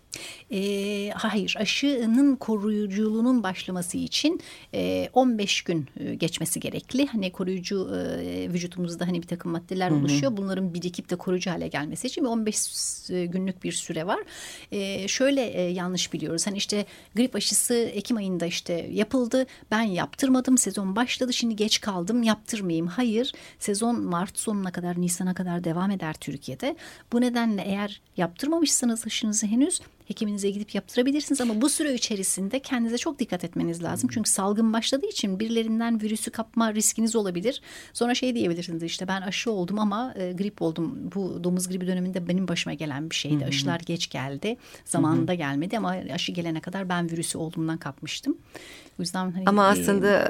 E, hayır, aşının koruyuculuğunun başlaması için e, on beş gün geçmesi gerekli. Hani koruyucu e, vücutumuzda hani bir takım maddeler Hı-hı. oluşuyor. Bunların birikip de koruyucu hale gelmesi için on beş günlük bir süre var. E, şöyle e, yanlış biliyoruz. Hani işte grip aşısı Ekim ayında işte yapıldı. Ben yaptırmadım. Sezon başladı. Şimdi geç kaldım. Yaptırmayayım. Hayır. Sezon Mart sonuna kadar, Nisan'a kadar devam eder Türkiye'de. Bu nedenle eğer yaptırmamışsanız aşınızı henüz, hekiminize gidip yaptırabilirsiniz ama bu süre içerisinde kendinize çok dikkat etmeniz lazım. Çünkü salgın başladığı için birilerinden virüsü kapma riskiniz olabilir. Sonra şey diyebilirsiniz, işte ben aşı oldum ama e, grip oldum. Bu domuz gribi döneminde benim başıma gelen bir şeydi. Hı hı. Aşılar geç geldi. Zamanında hı hı. gelmedi ama aşı gelene kadar ben virüsü olduğumdan kapmıştım. O yüzden hani, ama aslında e,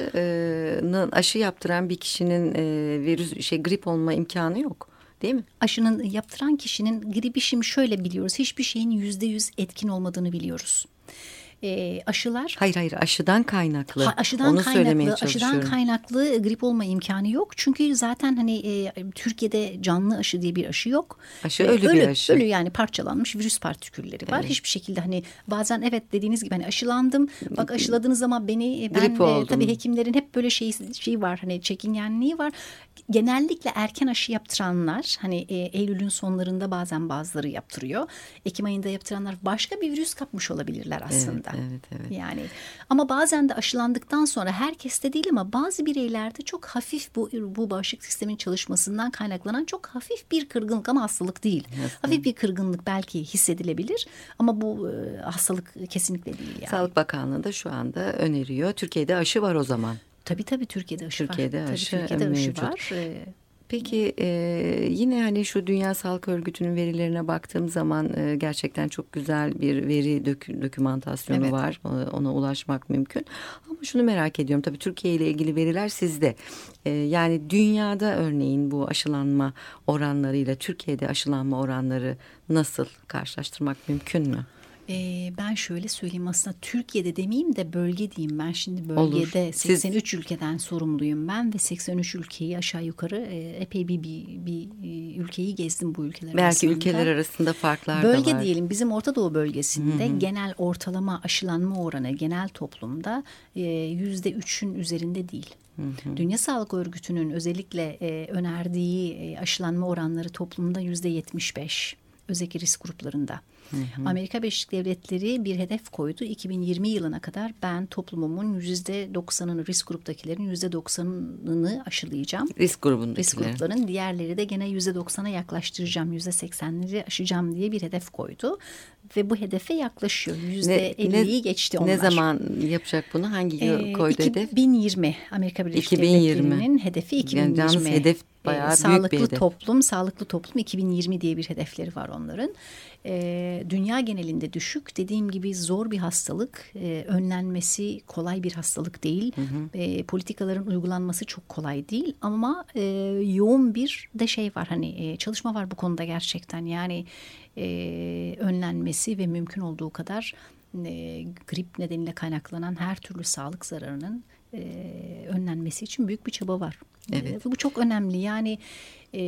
aşının aşı yaptıran bir kişinin e, virüs şey grip olma imkanı yok. Değil mi? Aşının yaptıran kişinin gribi, şimdi şöyle biliyoruz. Hiçbir şeyin yüzde yüz etkin olmadığını biliyoruz. E, aşılar... Hayır hayır aşıdan kaynaklı. Ha, aşıdan Onu kaynaklı, aşıdan kaynaklı grip olma imkanı yok. Çünkü zaten hani e, Türkiye'de canlı aşı diye bir aşı yok. Aşı e, ölü, ölü bir aşı. Ölü yani parçalanmış virüs partikülleri var. Evet. Hiçbir şekilde hani bazen evet dediğiniz gibi hani aşılandım. Bak aşıladınız ama beni ben e, tabii hekimlerin hep böyle şey şey var, hani çekingenliği var. Genellikle erken aşı yaptıranlar hani e, Eylül'ün sonlarında bazen bazıları yaptırıyor. Ekim ayında yaptıranlar başka bir virüs kapmış olabilirler aslında. Evet, evet, evet. Yani ama bazen de aşılandıktan sonra, herkeste değil ama bazı bireylerde çok hafif bu bu bağışıklık sistemin çalışmasından kaynaklanan çok hafif bir kırgınlık, ama hastalık değil. Evet. Hafif bir kırgınlık belki hissedilebilir ama bu e, hastalık kesinlikle değil yani. Sağlık Bakanlığı da şu anda öneriyor. Türkiye'de aşı var o zaman. Tabii tabii Türkiye'de aşı Türkiye'de var. Aşı tabii Türkiye'de mevcut. aşı var. Ee, Peki e, yine hani şu Dünya Sağlık Örgütü'nün verilerine baktığım zaman e, gerçekten çok güzel bir veri dök, dokümantasyonu evet. var. Ona ulaşmak mümkün. Ama şunu merak ediyorum. Tabii Türkiye ile ilgili veriler sizde. E, yani dünyada örneğin bu aşılanma oranlarıyla Türkiye'de aşılanma oranları nasıl, karşılaştırmak mümkün mü? Ben şöyle söyleyeyim, aslında Türkiye'de demeyeyim de bölge diyeyim. Ben şimdi bölgede Olur. seksen üç Siz... ülkeden sorumluyum ben ve seksen üç ülkeyi aşağı yukarı epey bir, bir, bir ülkeyi gezdim bu ülkeler Belki arasında. Belki ülkeler arasında farklar bölge da var. Bölge diyelim, bizim Orta Doğu bölgesinde Hı-hı. genel ortalama aşılanma oranı genel toplumda yüzde üçün üzerinde değil. Hı-hı. Dünya Sağlık Örgütü'nün özellikle önerdiği aşılanma oranları toplumda yüzde yetmiş beş. özellikle risk gruplarında. Hı hı. Amerika Birleşik Devletleri bir hedef koydu. iki bin yirmi yılına kadar ben toplumumun yüzde doksanını, risk gruptakilerin yüzde doksanını aşılayacağım. Risk grubundakilerin. Risk grupların diğerleri de gene yüzde doksana yaklaştıracağım, yüzde seksenleri aşacağım diye bir hedef koydu. Ve bu hedefe yaklaşıyor. yüzde elliyi geçti onlar. Ne zaman yapacak bunu? Hangi yıl ee, koydu hedef? iki bin yirmi Amerika Birleşik iki bin yirmi Devletleri'nin hedefi iki bin yirmi. Yani yalnız hedef bayağı ee, büyük sağlıklı bir hedef. toplum, sağlıklı toplum iki bin yirmi diye bir hedefleri var onların. Ee, dünya genelinde düşük. Dediğim gibi zor bir hastalık. Ee, önlenmesi kolay bir hastalık değil. Hı hı. Ee, politikaların uygulanması çok kolay değil. Ama e, yoğun bir de şey var. Hani e, çalışma var bu konuda gerçekten. Yani e, önlenmesi ve mümkün olduğu kadar e, grip nedeniyle kaynaklanan her türlü sağlık zararının e, önlenmesi için büyük bir çaba var. Evet. E, bu çok önemli. Yani e,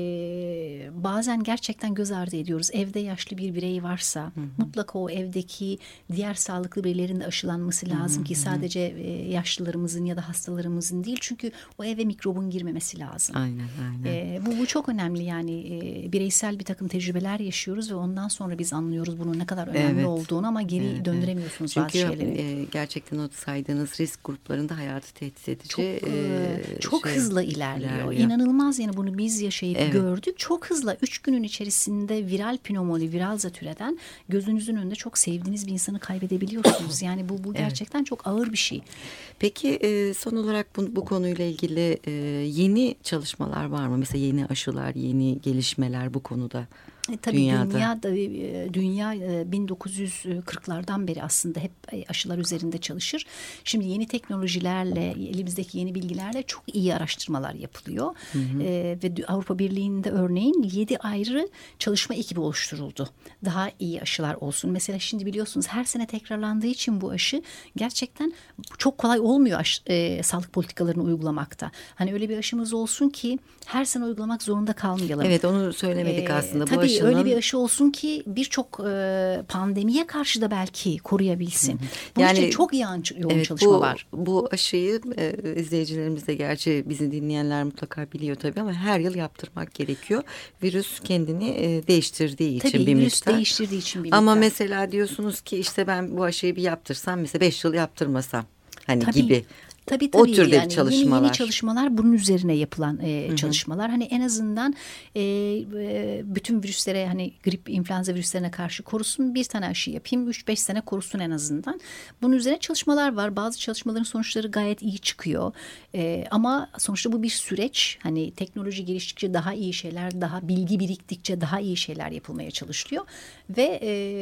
bazen gerçekten göz ardı ediyoruz. Evde yaşlı bir birey varsa hı hı. mutlaka o evdeki diğer sağlıklı bireylerin de aşılanması lazım hı hı. ki sadece e, yaşlılarımızın ya da hastalarımızın değil. Çünkü o eve mikrobun girmemesi lazım. Aynen, aynen. E, bu, bu çok önemli. Yani e, bireysel bir takım tecrübeler yaşıyoruz ve ondan sonra biz anlıyoruz bunun ne kadar önemli evet. olduğunu ama geri evet, döndüremiyorsunuz evet. bazı şeyleri. Çünkü e, gerçekten o saydığınız risk gruplarında hayatı tehdit edici. Çok, e, çok şey, hızlı ilerliyor. ilerliyor. İnanılmaz, yani bunu biz yaşayıp evet. gördük. Çok hızlı üç günün içerisinde viral pnömoni, viral zatürreden gözünüzün önünde çok sevdiğiniz bir insanı kaybedebiliyorsunuz. Yani bu, bu gerçekten evet. çok ağır bir şey. Peki e, son olarak bu, bu konuyla ilgili e, yeni çalışmalar var mı? Mesela yeni aşılar, yeni gelişmeler bu konuda? E, tabii dünyada. Dünya, dünya bin dokuz yüz kırklardan beri aslında hep aşılar üzerinde çalışır. Şimdi yeni teknolojilerle, elimizdeki yeni bilgilerle çok iyi araştırmalar yapılıyor. Hı hı. E, ve Avrupa Birliği'nde örneğin yedi ayrı çalışma ekibi oluşturuldu. Daha iyi aşılar olsun. Mesela şimdi biliyorsunuz her sene tekrarlandığı için bu aşı gerçekten çok kolay olmuyor aşı, e, sağlık politikalarını uygulamakta. Hani öyle bir aşımız olsun ki her sene uygulamak zorunda kalmayalım. Evet, onu söylemedik e, aslında. Tabii bu aşının... öyle bir aşı olsun ki birçok e, pandemiye karşı da belki koruyabilsin. Bu yani, işte çok iyi yoğun evet, çalışma bu, var. Bu aşıyı e, izleyicilerimiz de gerçi bizi dinleyenler mutlaka biliyor tabii ama her yıl yaptırmak gerekiyor. Virüs kendini e, değiştirdiği için tabii, bir virüs miktar. değiştirdiği için bir miktar. Ama mesela diyorsunuz ki işte ben bu aşıyı bir yaptırsam mesela beş yıl yaptırmasam hani tabii. gibi. Tabii tabii. O türde yani çalışmalar. Yeni, yeni çalışmalar bunun üzerine yapılan e, hı hı. çalışmalar. Hani en azından e, bütün virüslere, hani grip, influenza virüslerine karşı korusun. Bir tane aşı yapayım, üç beş sene korusun en azından. Bunun üzerine çalışmalar var. Bazı çalışmaların sonuçları gayet iyi çıkıyor. E, ama sonuçta bu bir süreç. Hani teknoloji geliştikçe daha iyi şeyler, daha bilgi biriktikçe daha iyi şeyler yapılmaya çalışılıyor. Ve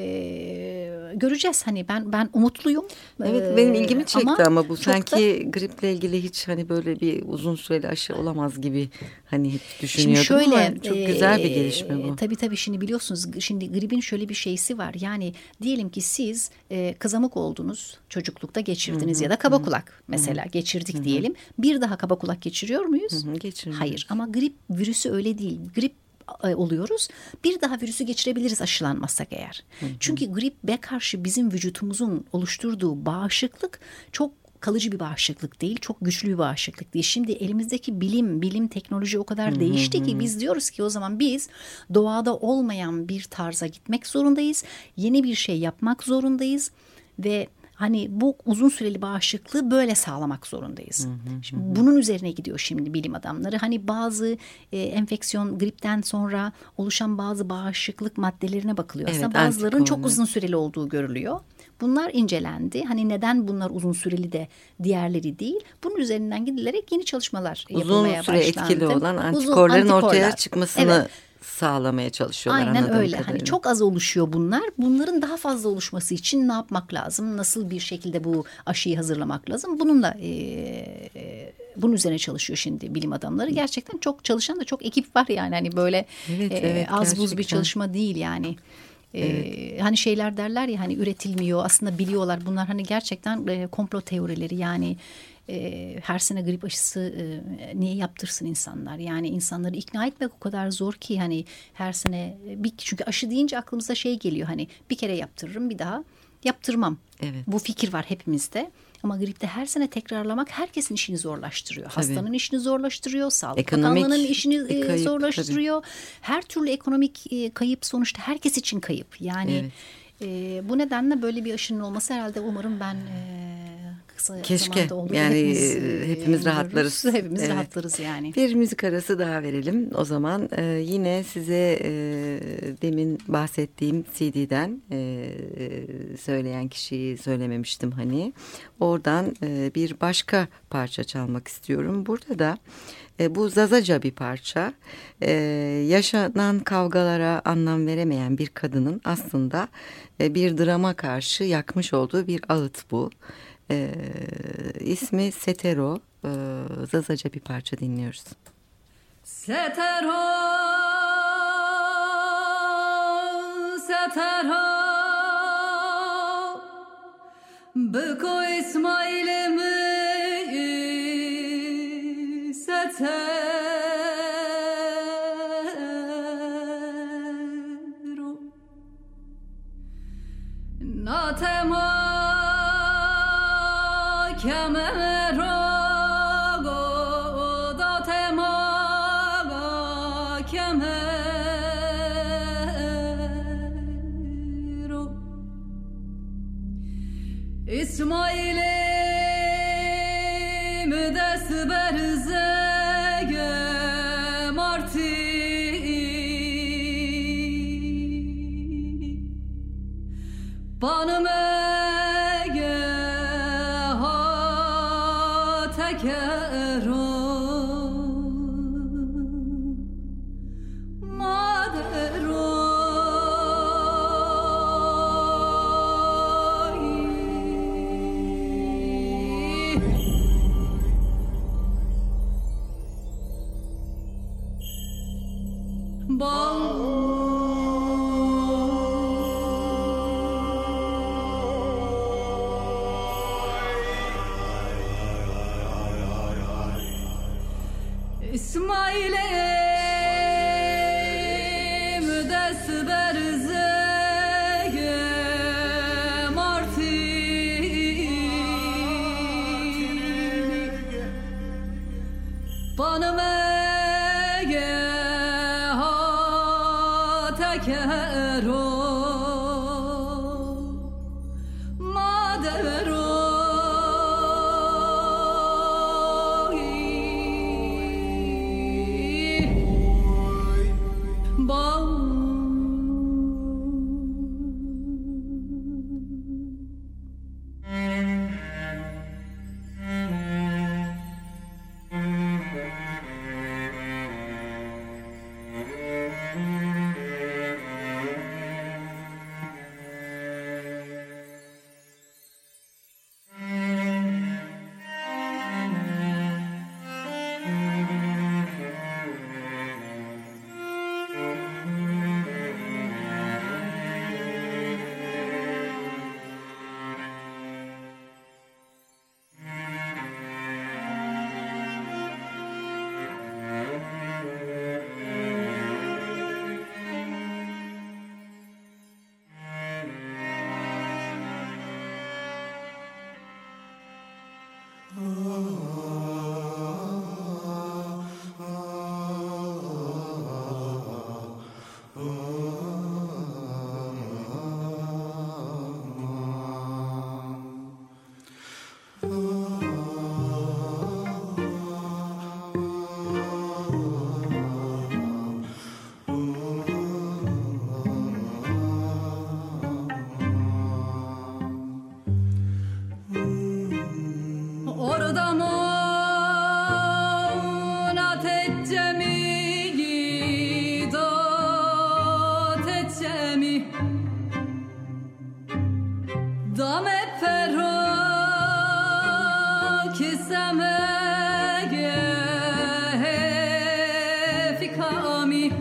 e, göreceğiz. Hani ben ben umutluyum. Evet, benim ilgimi çekti ama, ama bu sanki da, griple ilgili hiç hani böyle bir uzun süreli aşı olamaz gibi hani hep düşünüyordum şöyle, ama çok e, güzel bir gelişme bu. Tabii tabii, şimdi biliyorsunuz şimdi gripin şöyle bir şeysi var. Yani diyelim ki siz e, kızamık oldunuz, çocuklukta geçirdiniz hı hı, ya da kaba kulak hı, mesela hı, geçirdik hı, diyelim. Bir daha kaba kulak geçiriyor muyuz? Hı hı, geçirmiyoruz. Hayır, ama grip virüsü öyle değil. Grip oluyoruz. Bir daha virüsü geçirebiliriz aşılanmazsak eğer. Hı hı. Çünkü gribe karşı bizim vücutumuzun oluşturduğu bağışıklık çok kalıcı bir bağışıklık değil, çok güçlü bir bağışıklık değil. Şimdi elimizdeki bilim, bilim teknoloji o kadar hı-hı, değişti ki biz diyoruz ki o zaman biz doğada olmayan bir tarza gitmek zorundayız. Yeni bir şey yapmak zorundayız ve hani bu uzun süreli bağışıklığı böyle sağlamak zorundayız. Hı hı, şimdi hı. Bunun üzerine gidiyor şimdi bilim adamları. Hani bazı e, enfeksiyon, gripten sonra oluşan bazı bağışıklık maddelerine bakılıyor. Evet, aslında bazılarının çok uzun süreli olduğu görülüyor. Bunlar incelendi. Hani neden bunlar uzun süreli de diğerleri değil? Bunun üzerinden gidilerek yeni çalışmalar uzun yapılmaya başlandı. Uzun süre etkili olan antikorların uzun, ortaya çıkmasını evet. sağlamaya çalışıyorlar. Aynen öyle. Hani çok az oluşuyor bunlar. Bunların daha fazla oluşması için ne yapmak lazım? Nasıl bir şekilde bu aşıyı hazırlamak lazım? Bununla e, e, bunun üzerine çalışıyor şimdi bilim adamları. Gerçekten çok çalışan da çok ekip var yani. Hani böyle evet, e, evet, az gerçekten. Buz bir çalışma değil yani. Evet. Ee, hani şeyler derler ya, hani üretilmiyor, aslında biliyorlar bunlar, hani gerçekten e, komplo teorileri yani. E, her sene grip aşısı e, niye yaptırsın insanlar? Yani insanları ikna etmek o kadar zor ki hani her sene bir, çünkü aşı deyince aklımıza şey geliyor, hani bir kere yaptırırım bir daha yaptırmam. Evet. Bu fikir var hepimizde. Ama gripte her sene tekrarlamak herkesin işini zorlaştırıyor. Tabii. Hastanın işini zorlaştırıyor. Sağlık Ekonomik Bakanlığı'nın işini e, kayıp, zorlaştırıyor. Tabii. Her türlü ekonomik e, kayıp sonuçta herkes için kayıp. Yani evet. e, bu nedenle böyle bir aşının olması herhalde umarım ben e, kısa Keşke. zamanda olur. Yani hepimiz, hepimiz e, rahatlarız. Hepimiz evet. rahatlarız yani. Bir müzik arası daha verelim. O zaman e, yine size e, demin bahsettiğim C D'den e, söyleyen kişiyi söylememiştim hani. Oradan e, bir başka parça çalmak istiyorum. Burada da e, bu Zazaca bir parça. E, yaşanan kavgalara anlam veremeyen bir kadının aslında e, bir drama karşı yakmış olduğu bir ağıt bu. E, ismi Setero. E, Zazaca bir parça dinliyoruz. Setero, Setero, Bıko İsmail'imi Setero, Natema Kemero, Godatema Kemero, İsmail'im des berzege marti banımege ha tekero madero İsmail'im des berzege marti banımege ha tekero madero Orada monat edeceğimi dot edeceğimi dam epero kisemege fikami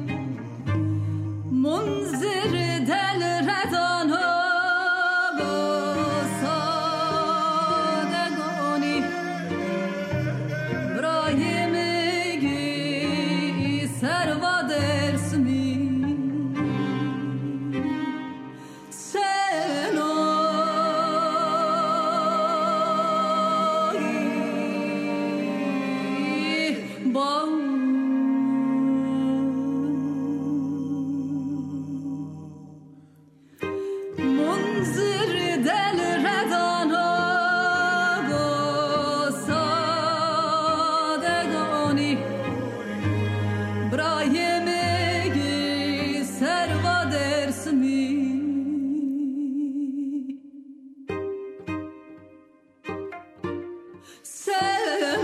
munzir del redano Serva dersmi Seno resmi sen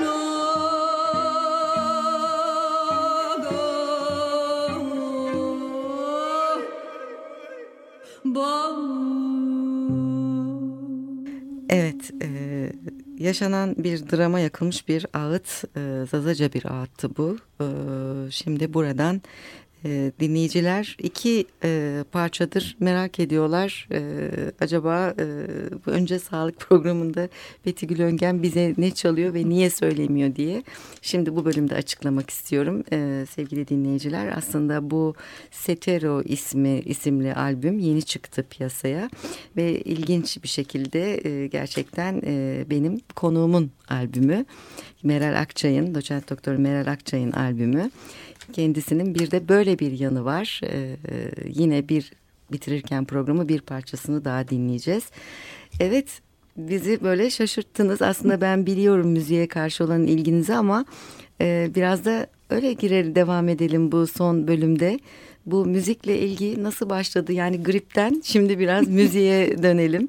Evet, e, yaşanan bir drama yakılmış bir ağıt, e, zazaca bir ağıttı bu. E, şimdi buradan e, dinleyiciler iki e, parçadır merak ediyorlar. E, acaba e, önce sağlık programında Beti Gül Öngen bize ne çalıyor ve niye söylemiyor diye. Şimdi bu bölümde açıklamak istiyorum e, sevgili dinleyiciler. Aslında bu Setero ismi isimli albüm yeni çıktı piyasaya ve ilginç bir şekilde e, gerçekten e, benim konuğumun albümü. Meral Akçay'ın, doçent doktor Meral Akçay'ın albümü. Kendisinin bir de böyle bir yanı var. Ee, yine bir bitirirken programı bir parçasını daha dinleyeceğiz. Evet, bizi böyle şaşırttınız. Aslında ben biliyorum müziğe karşı olan ilginizi ama e, biraz da öyle girer devam edelim bu son bölümde. Bu müzikle ilgi nasıl başladı? Yani gripten şimdi biraz müziğe dönelim.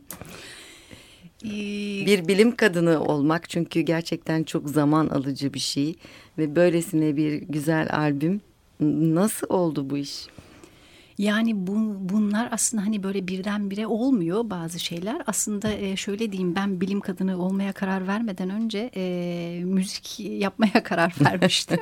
Bir bilim kadını olmak çünkü gerçekten çok zaman alıcı bir şey ve böylesine bir güzel albüm, nasıl oldu bu iş? Yani bu, bunlar aslında hani böyle birdenbire olmuyor bazı şeyler. Aslında e, şöyle diyeyim, ben bilim kadını olmaya karar vermeden önce e, müzik yapmaya karar vermiştim.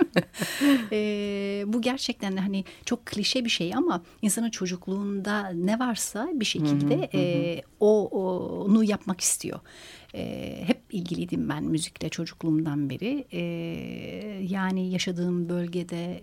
e, bu gerçekten de hani çok klişe bir şey ama insanın çocukluğunda ne varsa bir şekilde hı hı, e, o, onu yapmak istiyor. E, hep ilgiliydim ben müzikle çocukluğumdan beri. E, yani yaşadığım bölgede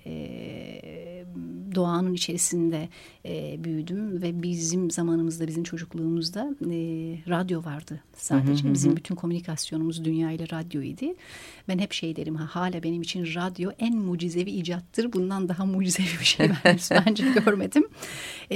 e, doğanın içerisinde e, büyüdüm ve bizim zamanımızda, bizim çocukluğumuzda e, radyo vardı sadece. Hı hı. Bizim bütün komünikasyonumuz dünya ile radyoydu. Ben hep şey derim, ha, hala benim için radyo en mucizevi icattır. Bundan daha mucizevi bir şey ben bence görmedim. E,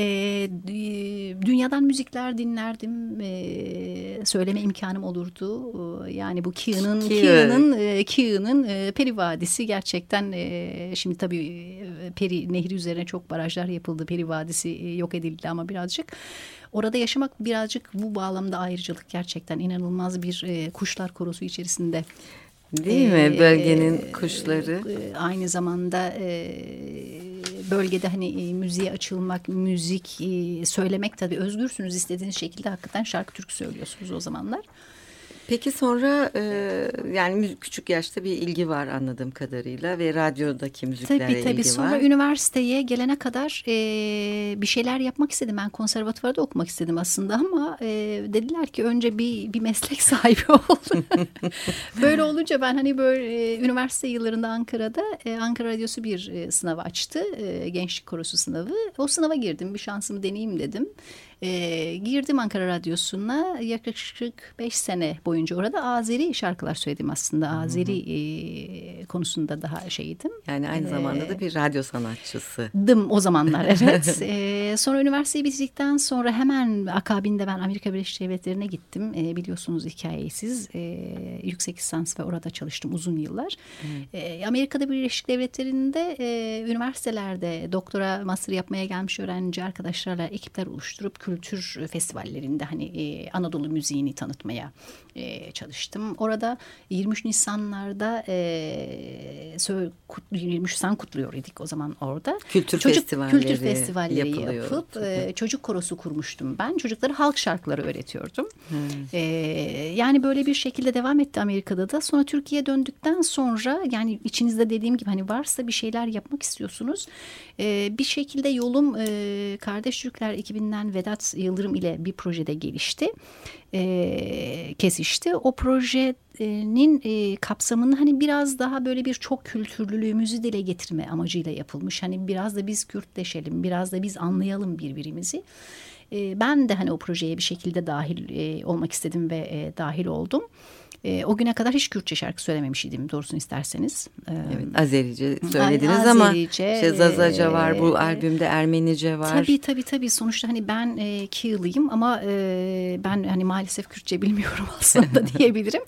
dünyadan müzikler dinlerdim. E, söyleme imkanım olurdu. Yani bu Kia'nın Kia'nın Kia'nın Peri Vadisi gerçekten e, şimdi tabii Peri Nehri üzerine çok barajlar yapıldı. Peri Vadisi yok edildi ama birazcık orada yaşamak birazcık bu bağlamda ayrıcalık, gerçekten inanılmaz bir e, kuşlar korosu içerisinde. Değil ee, mi bölgenin e, kuşları? E, aynı zamanda e, bölgede hani e, müziğe açılmak, müzik e, söylemek, tabii özgürsünüz, istediğiniz şekilde hakikaten şarkı türkü söylüyorsunuz o zamanlar. Peki sonra e, yani küçük yaşta bir ilgi var anladığım kadarıyla ve radyodaki müziklerle tabii, tabii. ilgi sonra var. Sonra üniversiteye gelene kadar e, bir şeyler yapmak istedim. Ben konservatuvarda okumak istedim aslında ama e, dediler ki önce bir bir meslek sahibi ol. Böyle olunca ben hani böyle e, üniversite yıllarında Ankara'da e, Ankara Radyosu bir e, sınav açtı. E, gençlik korosu sınavı. O sınava girdim. Bir şansımı deneyeyim dedim. E, girdim Ankara Radyosu'na, yaklaşık beş sene boyunca orada Azeri şarkılar söyledim aslında. Azeri e, konusunda daha şeydim. Yani aynı zamanda ee, da bir radyo sanatçısı. Dım o zamanlar, evet. e, sonra üniversiteyi bitirdikten sonra hemen akabinde ben Amerika Birleşik Devletleri'ne gittim. E, biliyorsunuz hikayeyi siz. E, yüksek lisans ve orada çalıştım uzun yıllar. E, Amerika'da Birleşik Devletleri'nde e, üniversitelerde doktora, master yapmaya gelmiş öğrenci arkadaşlarla ekipler oluşturup kültür festivallerinde hani e, Anadolu müziğini tanıtmaya e, çalıştım. Orada yirmi üç Nisanlarda e, yirmi üç Nisan kutluyor idik o zaman orada. Kültür çocuk, festivalleri, kültür festivalleri yapılıyor. yapıp e, çocuk korosu kurmuştum ben. Çocuklara halk şarkıları öğretiyordum. Hmm. E, yani böyle bir şekilde devam etti Amerika'da da. Sonra Türkiye'ye döndükten sonra yani içinizde dediğim gibi hani varsa bir şeyler yapmak istiyorsunuz. E, bir şekilde yolum e, Kardeş Türkler ekibinden Vedat Yıldırım ile bir projede gelişti. E, kesişti. O projenin e, kapsamını hani biraz daha böyle bir çok kültürlülüğümüzü dile getirme amacıyla yapılmış. Hani biraz da biz Kürtleşelim, biraz da biz anlayalım birbirimizi. E, ben de hani o projeye bir şekilde dahil e, olmak istedim ve e, dahil oldum. E, o güne kadar hiç Kürtçe şarkı söylememiş idim doğrusunu isterseniz. E, Evet, Azerice söylediniz Azerice, ama işte Zazaca var, bu e, albümde Ermenice var. Tabii tabii tabii. Sonuçta hani ben e, Kiel'liyim ama e, ben hani maalesef Kürtçe bilmiyorum aslında diyebilirim.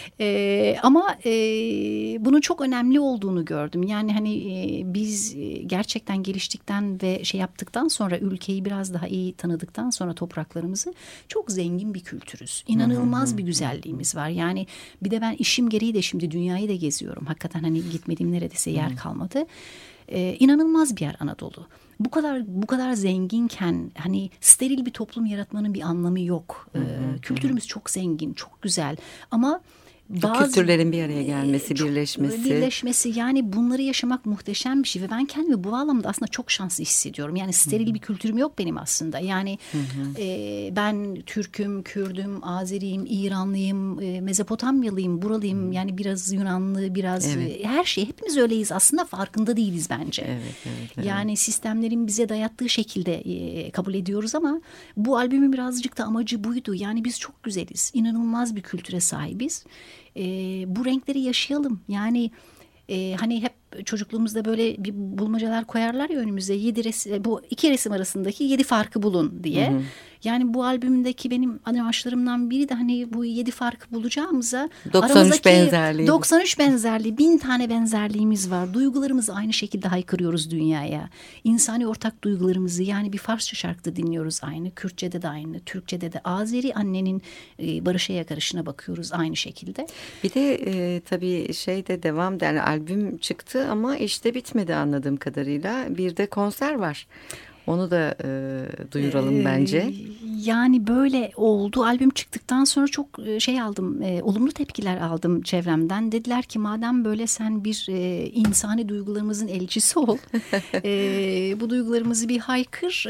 E, ama e, bunun çok önemli olduğunu gördüm. Yani hani e, biz gerçekten geliştikten ve şey yaptıktan sonra, ülkeyi biraz daha iyi tanıdıktan sonra topraklarımızı, çok zengin bir kültürüz. İnanılmaz bir güzelliğimiz var. Yani bir de ben işim gereği de şimdi dünyayı da geziyorum. Hakikaten hani gitmediğim neredeyse yer kalmadı. Ee, inanılmaz bir yer Anadolu. Bu kadar bu kadar zenginken hani steril bir toplum yaratmanın bir anlamı yok. Ee, kültürümüz çok zengin, çok güzel ama bazı kültürlerin bir araya gelmesi, çok, birleşmesi. Birleşmesi, yani bunları yaşamak muhteşem bir şey ve ben kendimi bu bağlamda aslında çok şanslı hissediyorum. Yani steril bir kültürüm yok benim aslında. Yani e, ben Türk'üm, Kürd'üm, Azeriyim, İranlıyım, e, Mezopotamyalıyım, buralıyım. Yani biraz Yunanlı, biraz Evet. e, her şey. Hepimiz öyleyiz. Aslında farkında değiliz bence. Evet, evet, evet. Yani sistemlerin bize dayattığı şekilde e, kabul ediyoruz ama bu albümün birazcık da amacı buydu. Yani biz çok güzeliz. İnanılmaz bir kültüre sahibiz. E, bu renkleri yaşayalım. Yani e, hani hep çocukluğumuzda böyle bir bulmacalar koyarlar ya önümüze. Yedi resim, bu iki resim arasındaki yedi farkı bulun diye. Hı hı. Yani bu albümdeki benim amaçlarımdan biri de hani bu yedi farkı bulacağımıza doksan üç benzerliği. doksan üç benzerliği, bin tane benzerliğimiz var. Duygularımızı aynı şekilde haykırıyoruz dünyaya. İnsani ortak duygularımızı, yani bir Farsça şarkıda dinliyoruz aynı, Kürtçe'de de aynı, Türkçe'de de, Azeri annenin e, barışa yakarışına bakıyoruz aynı şekilde. Bir de e, tabii şey de devam, yani albüm çıktı ama işte bitmedi anladığım kadarıyla. Bir de konser var. Onu da e, duyuralım ee, bence. Yani böyle oldu. Albüm çıktıktan sonra çok şey aldım, e, olumlu tepkiler aldım çevremden. Dediler ki madem böyle sen bir e, insani duygularımızın elçisi ol. e, bu duygularımızı bir haykır.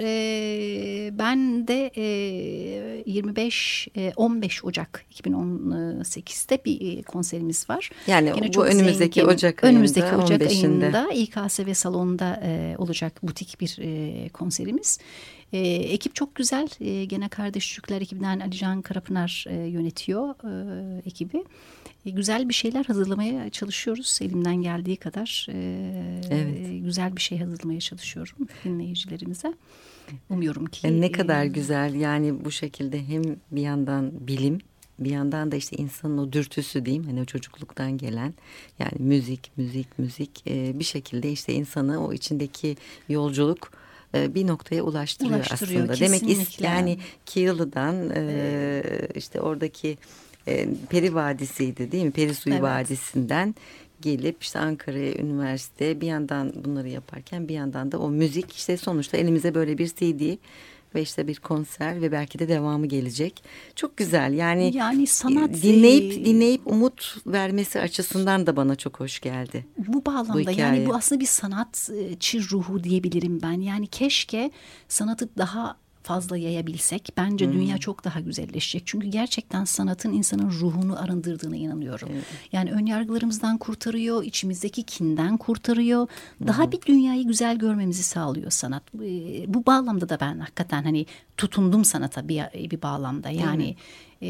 E, ben de e, yirmi beş on beş Ocak iki bin on sekizde bir konserimiz var. Yani Yine bu önümüzdeki zengin, Ocak ayında, önümüzdeki Ocak ayında İ K S V salonunda e, olacak butik bir e, konserimiz. E, ekip çok güzel. E, gene Kardeş Türkler ekibinden Alican Karapınar e, yönetiyor e, ekibi. E, güzel bir şeyler hazırlamaya çalışıyoruz. Elimden geldiği kadar e, evet. güzel bir şey hazırlamaya çalışıyorum dinleyicilerimize. Umuyorum ki. E, ne kadar e, güzel. Yani bu şekilde hem bir yandan bilim, bir yandan da işte insanın o dürtüsü diyeyim, hani o çocukluktan gelen, yani müzik, müzik, müzik e, bir şekilde işte insanı, o içindeki yolculuk e, bir noktaya ulaştırıyor, ulaştırıyor aslında. Kesinlikle. Demek yani Kiel'dan e, işte oradaki e, Peri Vadisi'ydi değil mi? Peri Suyu evet. Vadisi'nden gelip işte Ankara'ya, üniversite, bir yandan bunları yaparken bir yandan da o müzik, işte sonuçta elimize böyle bir C D ve işte bir konser ve belki de devamı gelecek. Çok güzel. Yani, yani sanat dinleyip dinleyip umut vermesi açısından da bana çok hoş geldi. Bu bağlamda bu yani bu aslında bir sanatçı ruhu diyebilirim ben. Yani keşke sanatı daha fazla yayabilsek, bence hmm. dünya çok daha güzelleşecek. Çünkü gerçekten sanatın insanın ruhunu arındırdığına inanıyorum. Evet. Yani önyargılarımızdan kurtarıyor, içimizdeki kinden kurtarıyor. Daha hmm. bir dünyayı güzel görmemizi sağlıyor sanat. Bu bağlamda da ben hakikaten hani tutundum sanata bir, bir bağlamda. Yani e,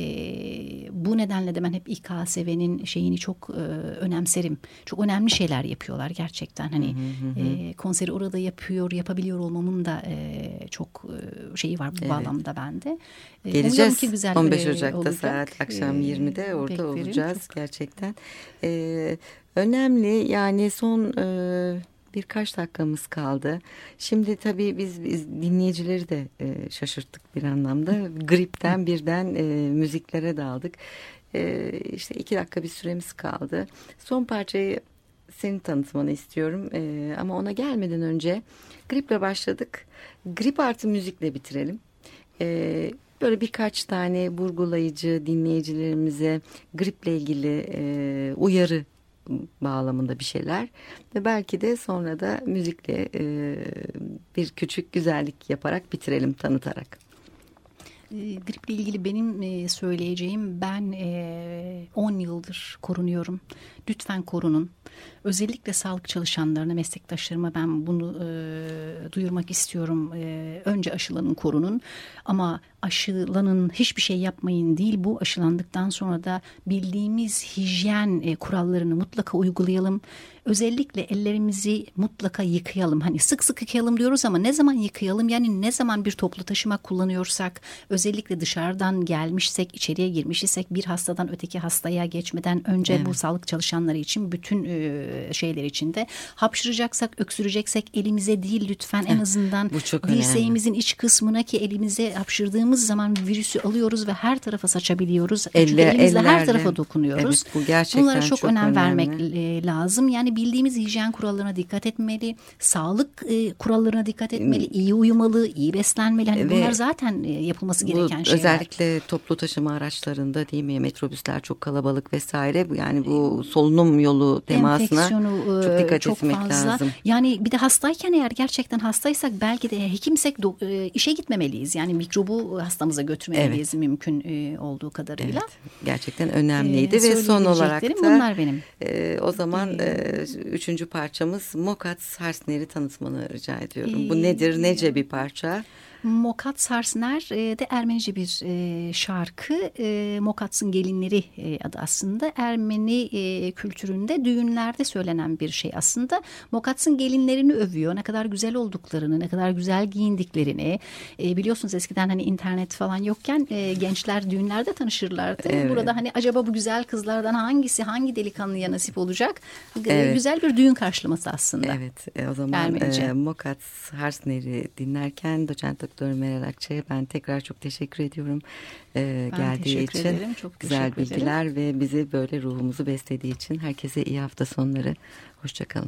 bu nedenle de ben hep İ K S V'nin şeyini çok e, önemserim. Çok önemli şeyler yapıyorlar gerçekten. Hani hı hı hı. E, konseri orada yapıyor, yapabiliyor olmamın da e, çok e, şeyi var bu evet. bağlamda bende. E, Geleceğiz ki güzel, on beş Ocak'ta olacak. Saat akşam yirmide orada beklerim. Olacağız çok. Gerçekten. E, önemli yani son e, birkaç dakikamız kaldı. Şimdi tabii biz, biz dinleyicileri de e, şaşırttık bir anlamda. Gripten birden e, müziklere daldık. E, işte iki dakika bir süremiz kaldı. Son parçayı senin tanıtmanı istiyorum. E, ama ona gelmeden önce Grip'le başladık. Grip artı müzikle bitirelim. E, böyle birkaç tane vurgulayıcı dinleyicilerimize Grip'le ilgili e, uyarı bağlamında bir şeyler ve belki de sonra da müzikle e, bir küçük güzellik yaparak bitirelim, tanıtarak. E, griple ilgili benim e, söyleyeceğim, ben e, on yıldır korunuyorum. Lütfen korunun. Özellikle sağlık çalışanlarına, meslektaşlarıma ben bunu e, duyurmak istiyorum. E, önce aşılanın, korunun. Ama aşılanın, hiçbir şey yapmayın değil. Bu aşılandıktan sonra da bildiğimiz hijyen e, kurallarını mutlaka uygulayalım. Özellikle ellerimizi mutlaka yıkayalım. Hani sık sık yıkayalım diyoruz ama ne zaman yıkayalım? Yani ne zaman bir toplu taşıma kullanıyorsak, özellikle dışarıdan gelmişsek, içeriye girmiş isek, bir hastadan öteki hastaya geçmeden önce evet. bu sağlık çalışanları için, bütün e, şeyler için de hapşıracaksak, öksüreceksek elimize değil lütfen, en azından dirseğimizin iç kısmına, ki elimize hapşırdığımız zaman virüsü alıyoruz ve her tarafa saçabiliyoruz. Elle, Çünkü elimizle ellerle. her tarafa dokunuyoruz. Evet, bu gerçekten Bunlara çok, çok önem önemli. vermek lazım. Yani bildiğimiz hijyen kurallarına dikkat etmeli, sağlık e, kurallarına dikkat etmeli, iyi uyumalı, iyi beslenmeli. Hani bunlar zaten e, yapılması gereken bu, şeyler. Özellikle toplu taşıma araçlarında, değil mi? Metrobüsler çok kalabalık vesaire. Yani bu solunum yolu temasına çok dikkat çok etmek fazla. lazım. Yani bir de hastayken, eğer gerçekten hastaysak, belki de hekimsek e, işe gitmemeliyiz. Yani mikrobu hastamıza götürmemeliyiz evet. mümkün e, olduğu kadarıyla. Evet, gerçekten önemliydi ee, ve son olarak da bunlar benim. E, o zaman e, üçüncü parçamız Mokat Sarsner'i tanıtmanı rica ediyorum. Ee, Bu nedir? Nece bir parça? Mokat Sarsner de Ermenice bir şarkı. Mokats'ın gelinleri adı aslında. Ermeni kültüründe düğünlerde söylenen bir şey aslında. Mokats'ın gelinlerini övüyor. Ne kadar güzel olduklarını, ne kadar güzel giyindiklerini. Biliyorsunuz eskiden hani internet falan yokken gençler düğünlerde tanışırlardı. Evet. Burada hani acaba bu güzel kızlardan hangisi hangi delikanlıya nasip olacak? Evet. Güzel bir düğün karşılaması aslında. Evet. O zaman e, Mokat Sarsner'i dinlerken doçent doktor Meral Akçay'a ben tekrar çok teşekkür ediyorum. Ee, ben geldiği teşekkür için ederim. Çok güzel bilgiler ederim. Ve bizi böyle ruhumuzu beslediği için herkese iyi hafta sonları. Hoşçakalın.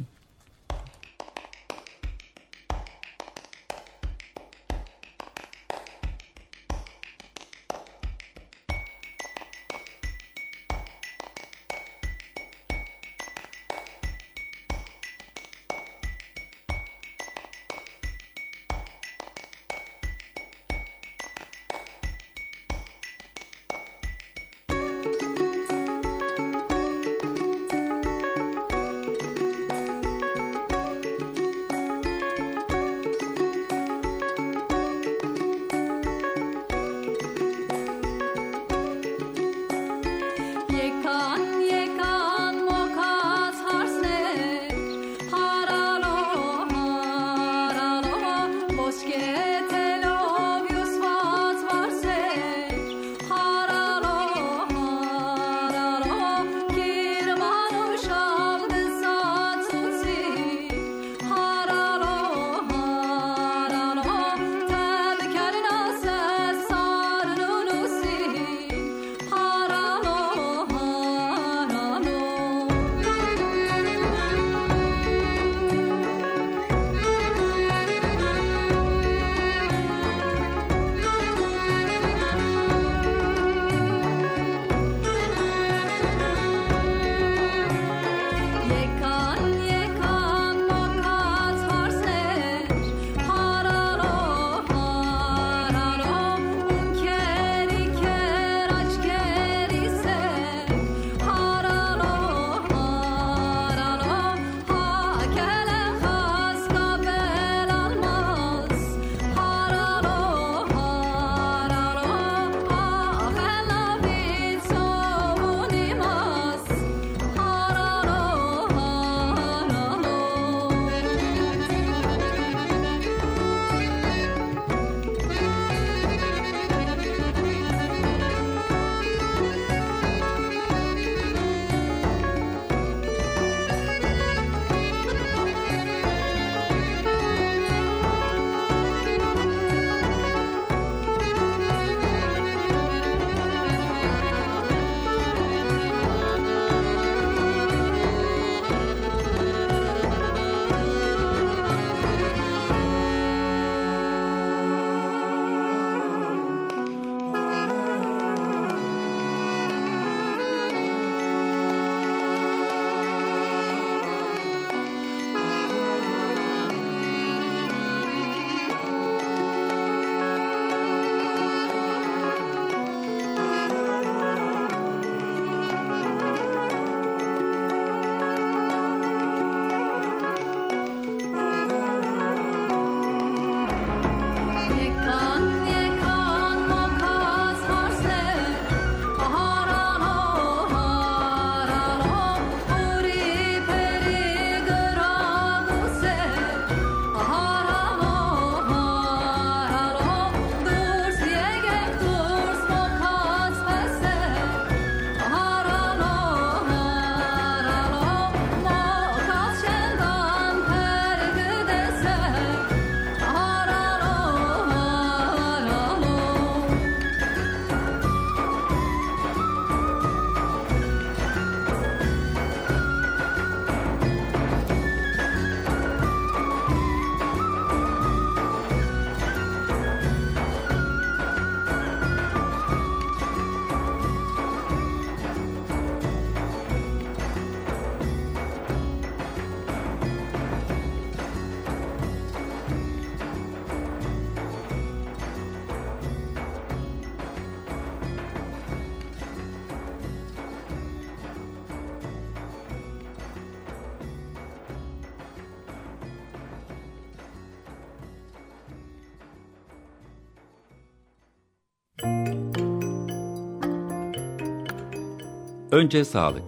Önce sağlık.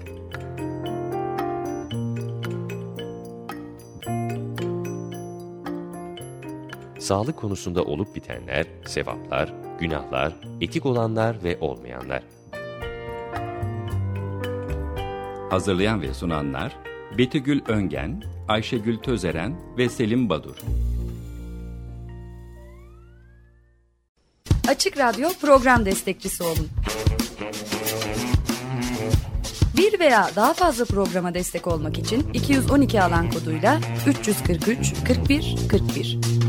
Sağlık konusunda olup bitenler, sevaplar, günahlar, etik olanlar ve olmayanlar. Hazırlayan ve sunanlar Betigül Öngen, Ayşegül Tözeren ve Selim Badur. Açık Radyo program destekçisi olun. Bir veya daha fazla programa destek olmak için iki yüz on iki alan koduyla üç yüz kırk üç kırk bir kırk bir.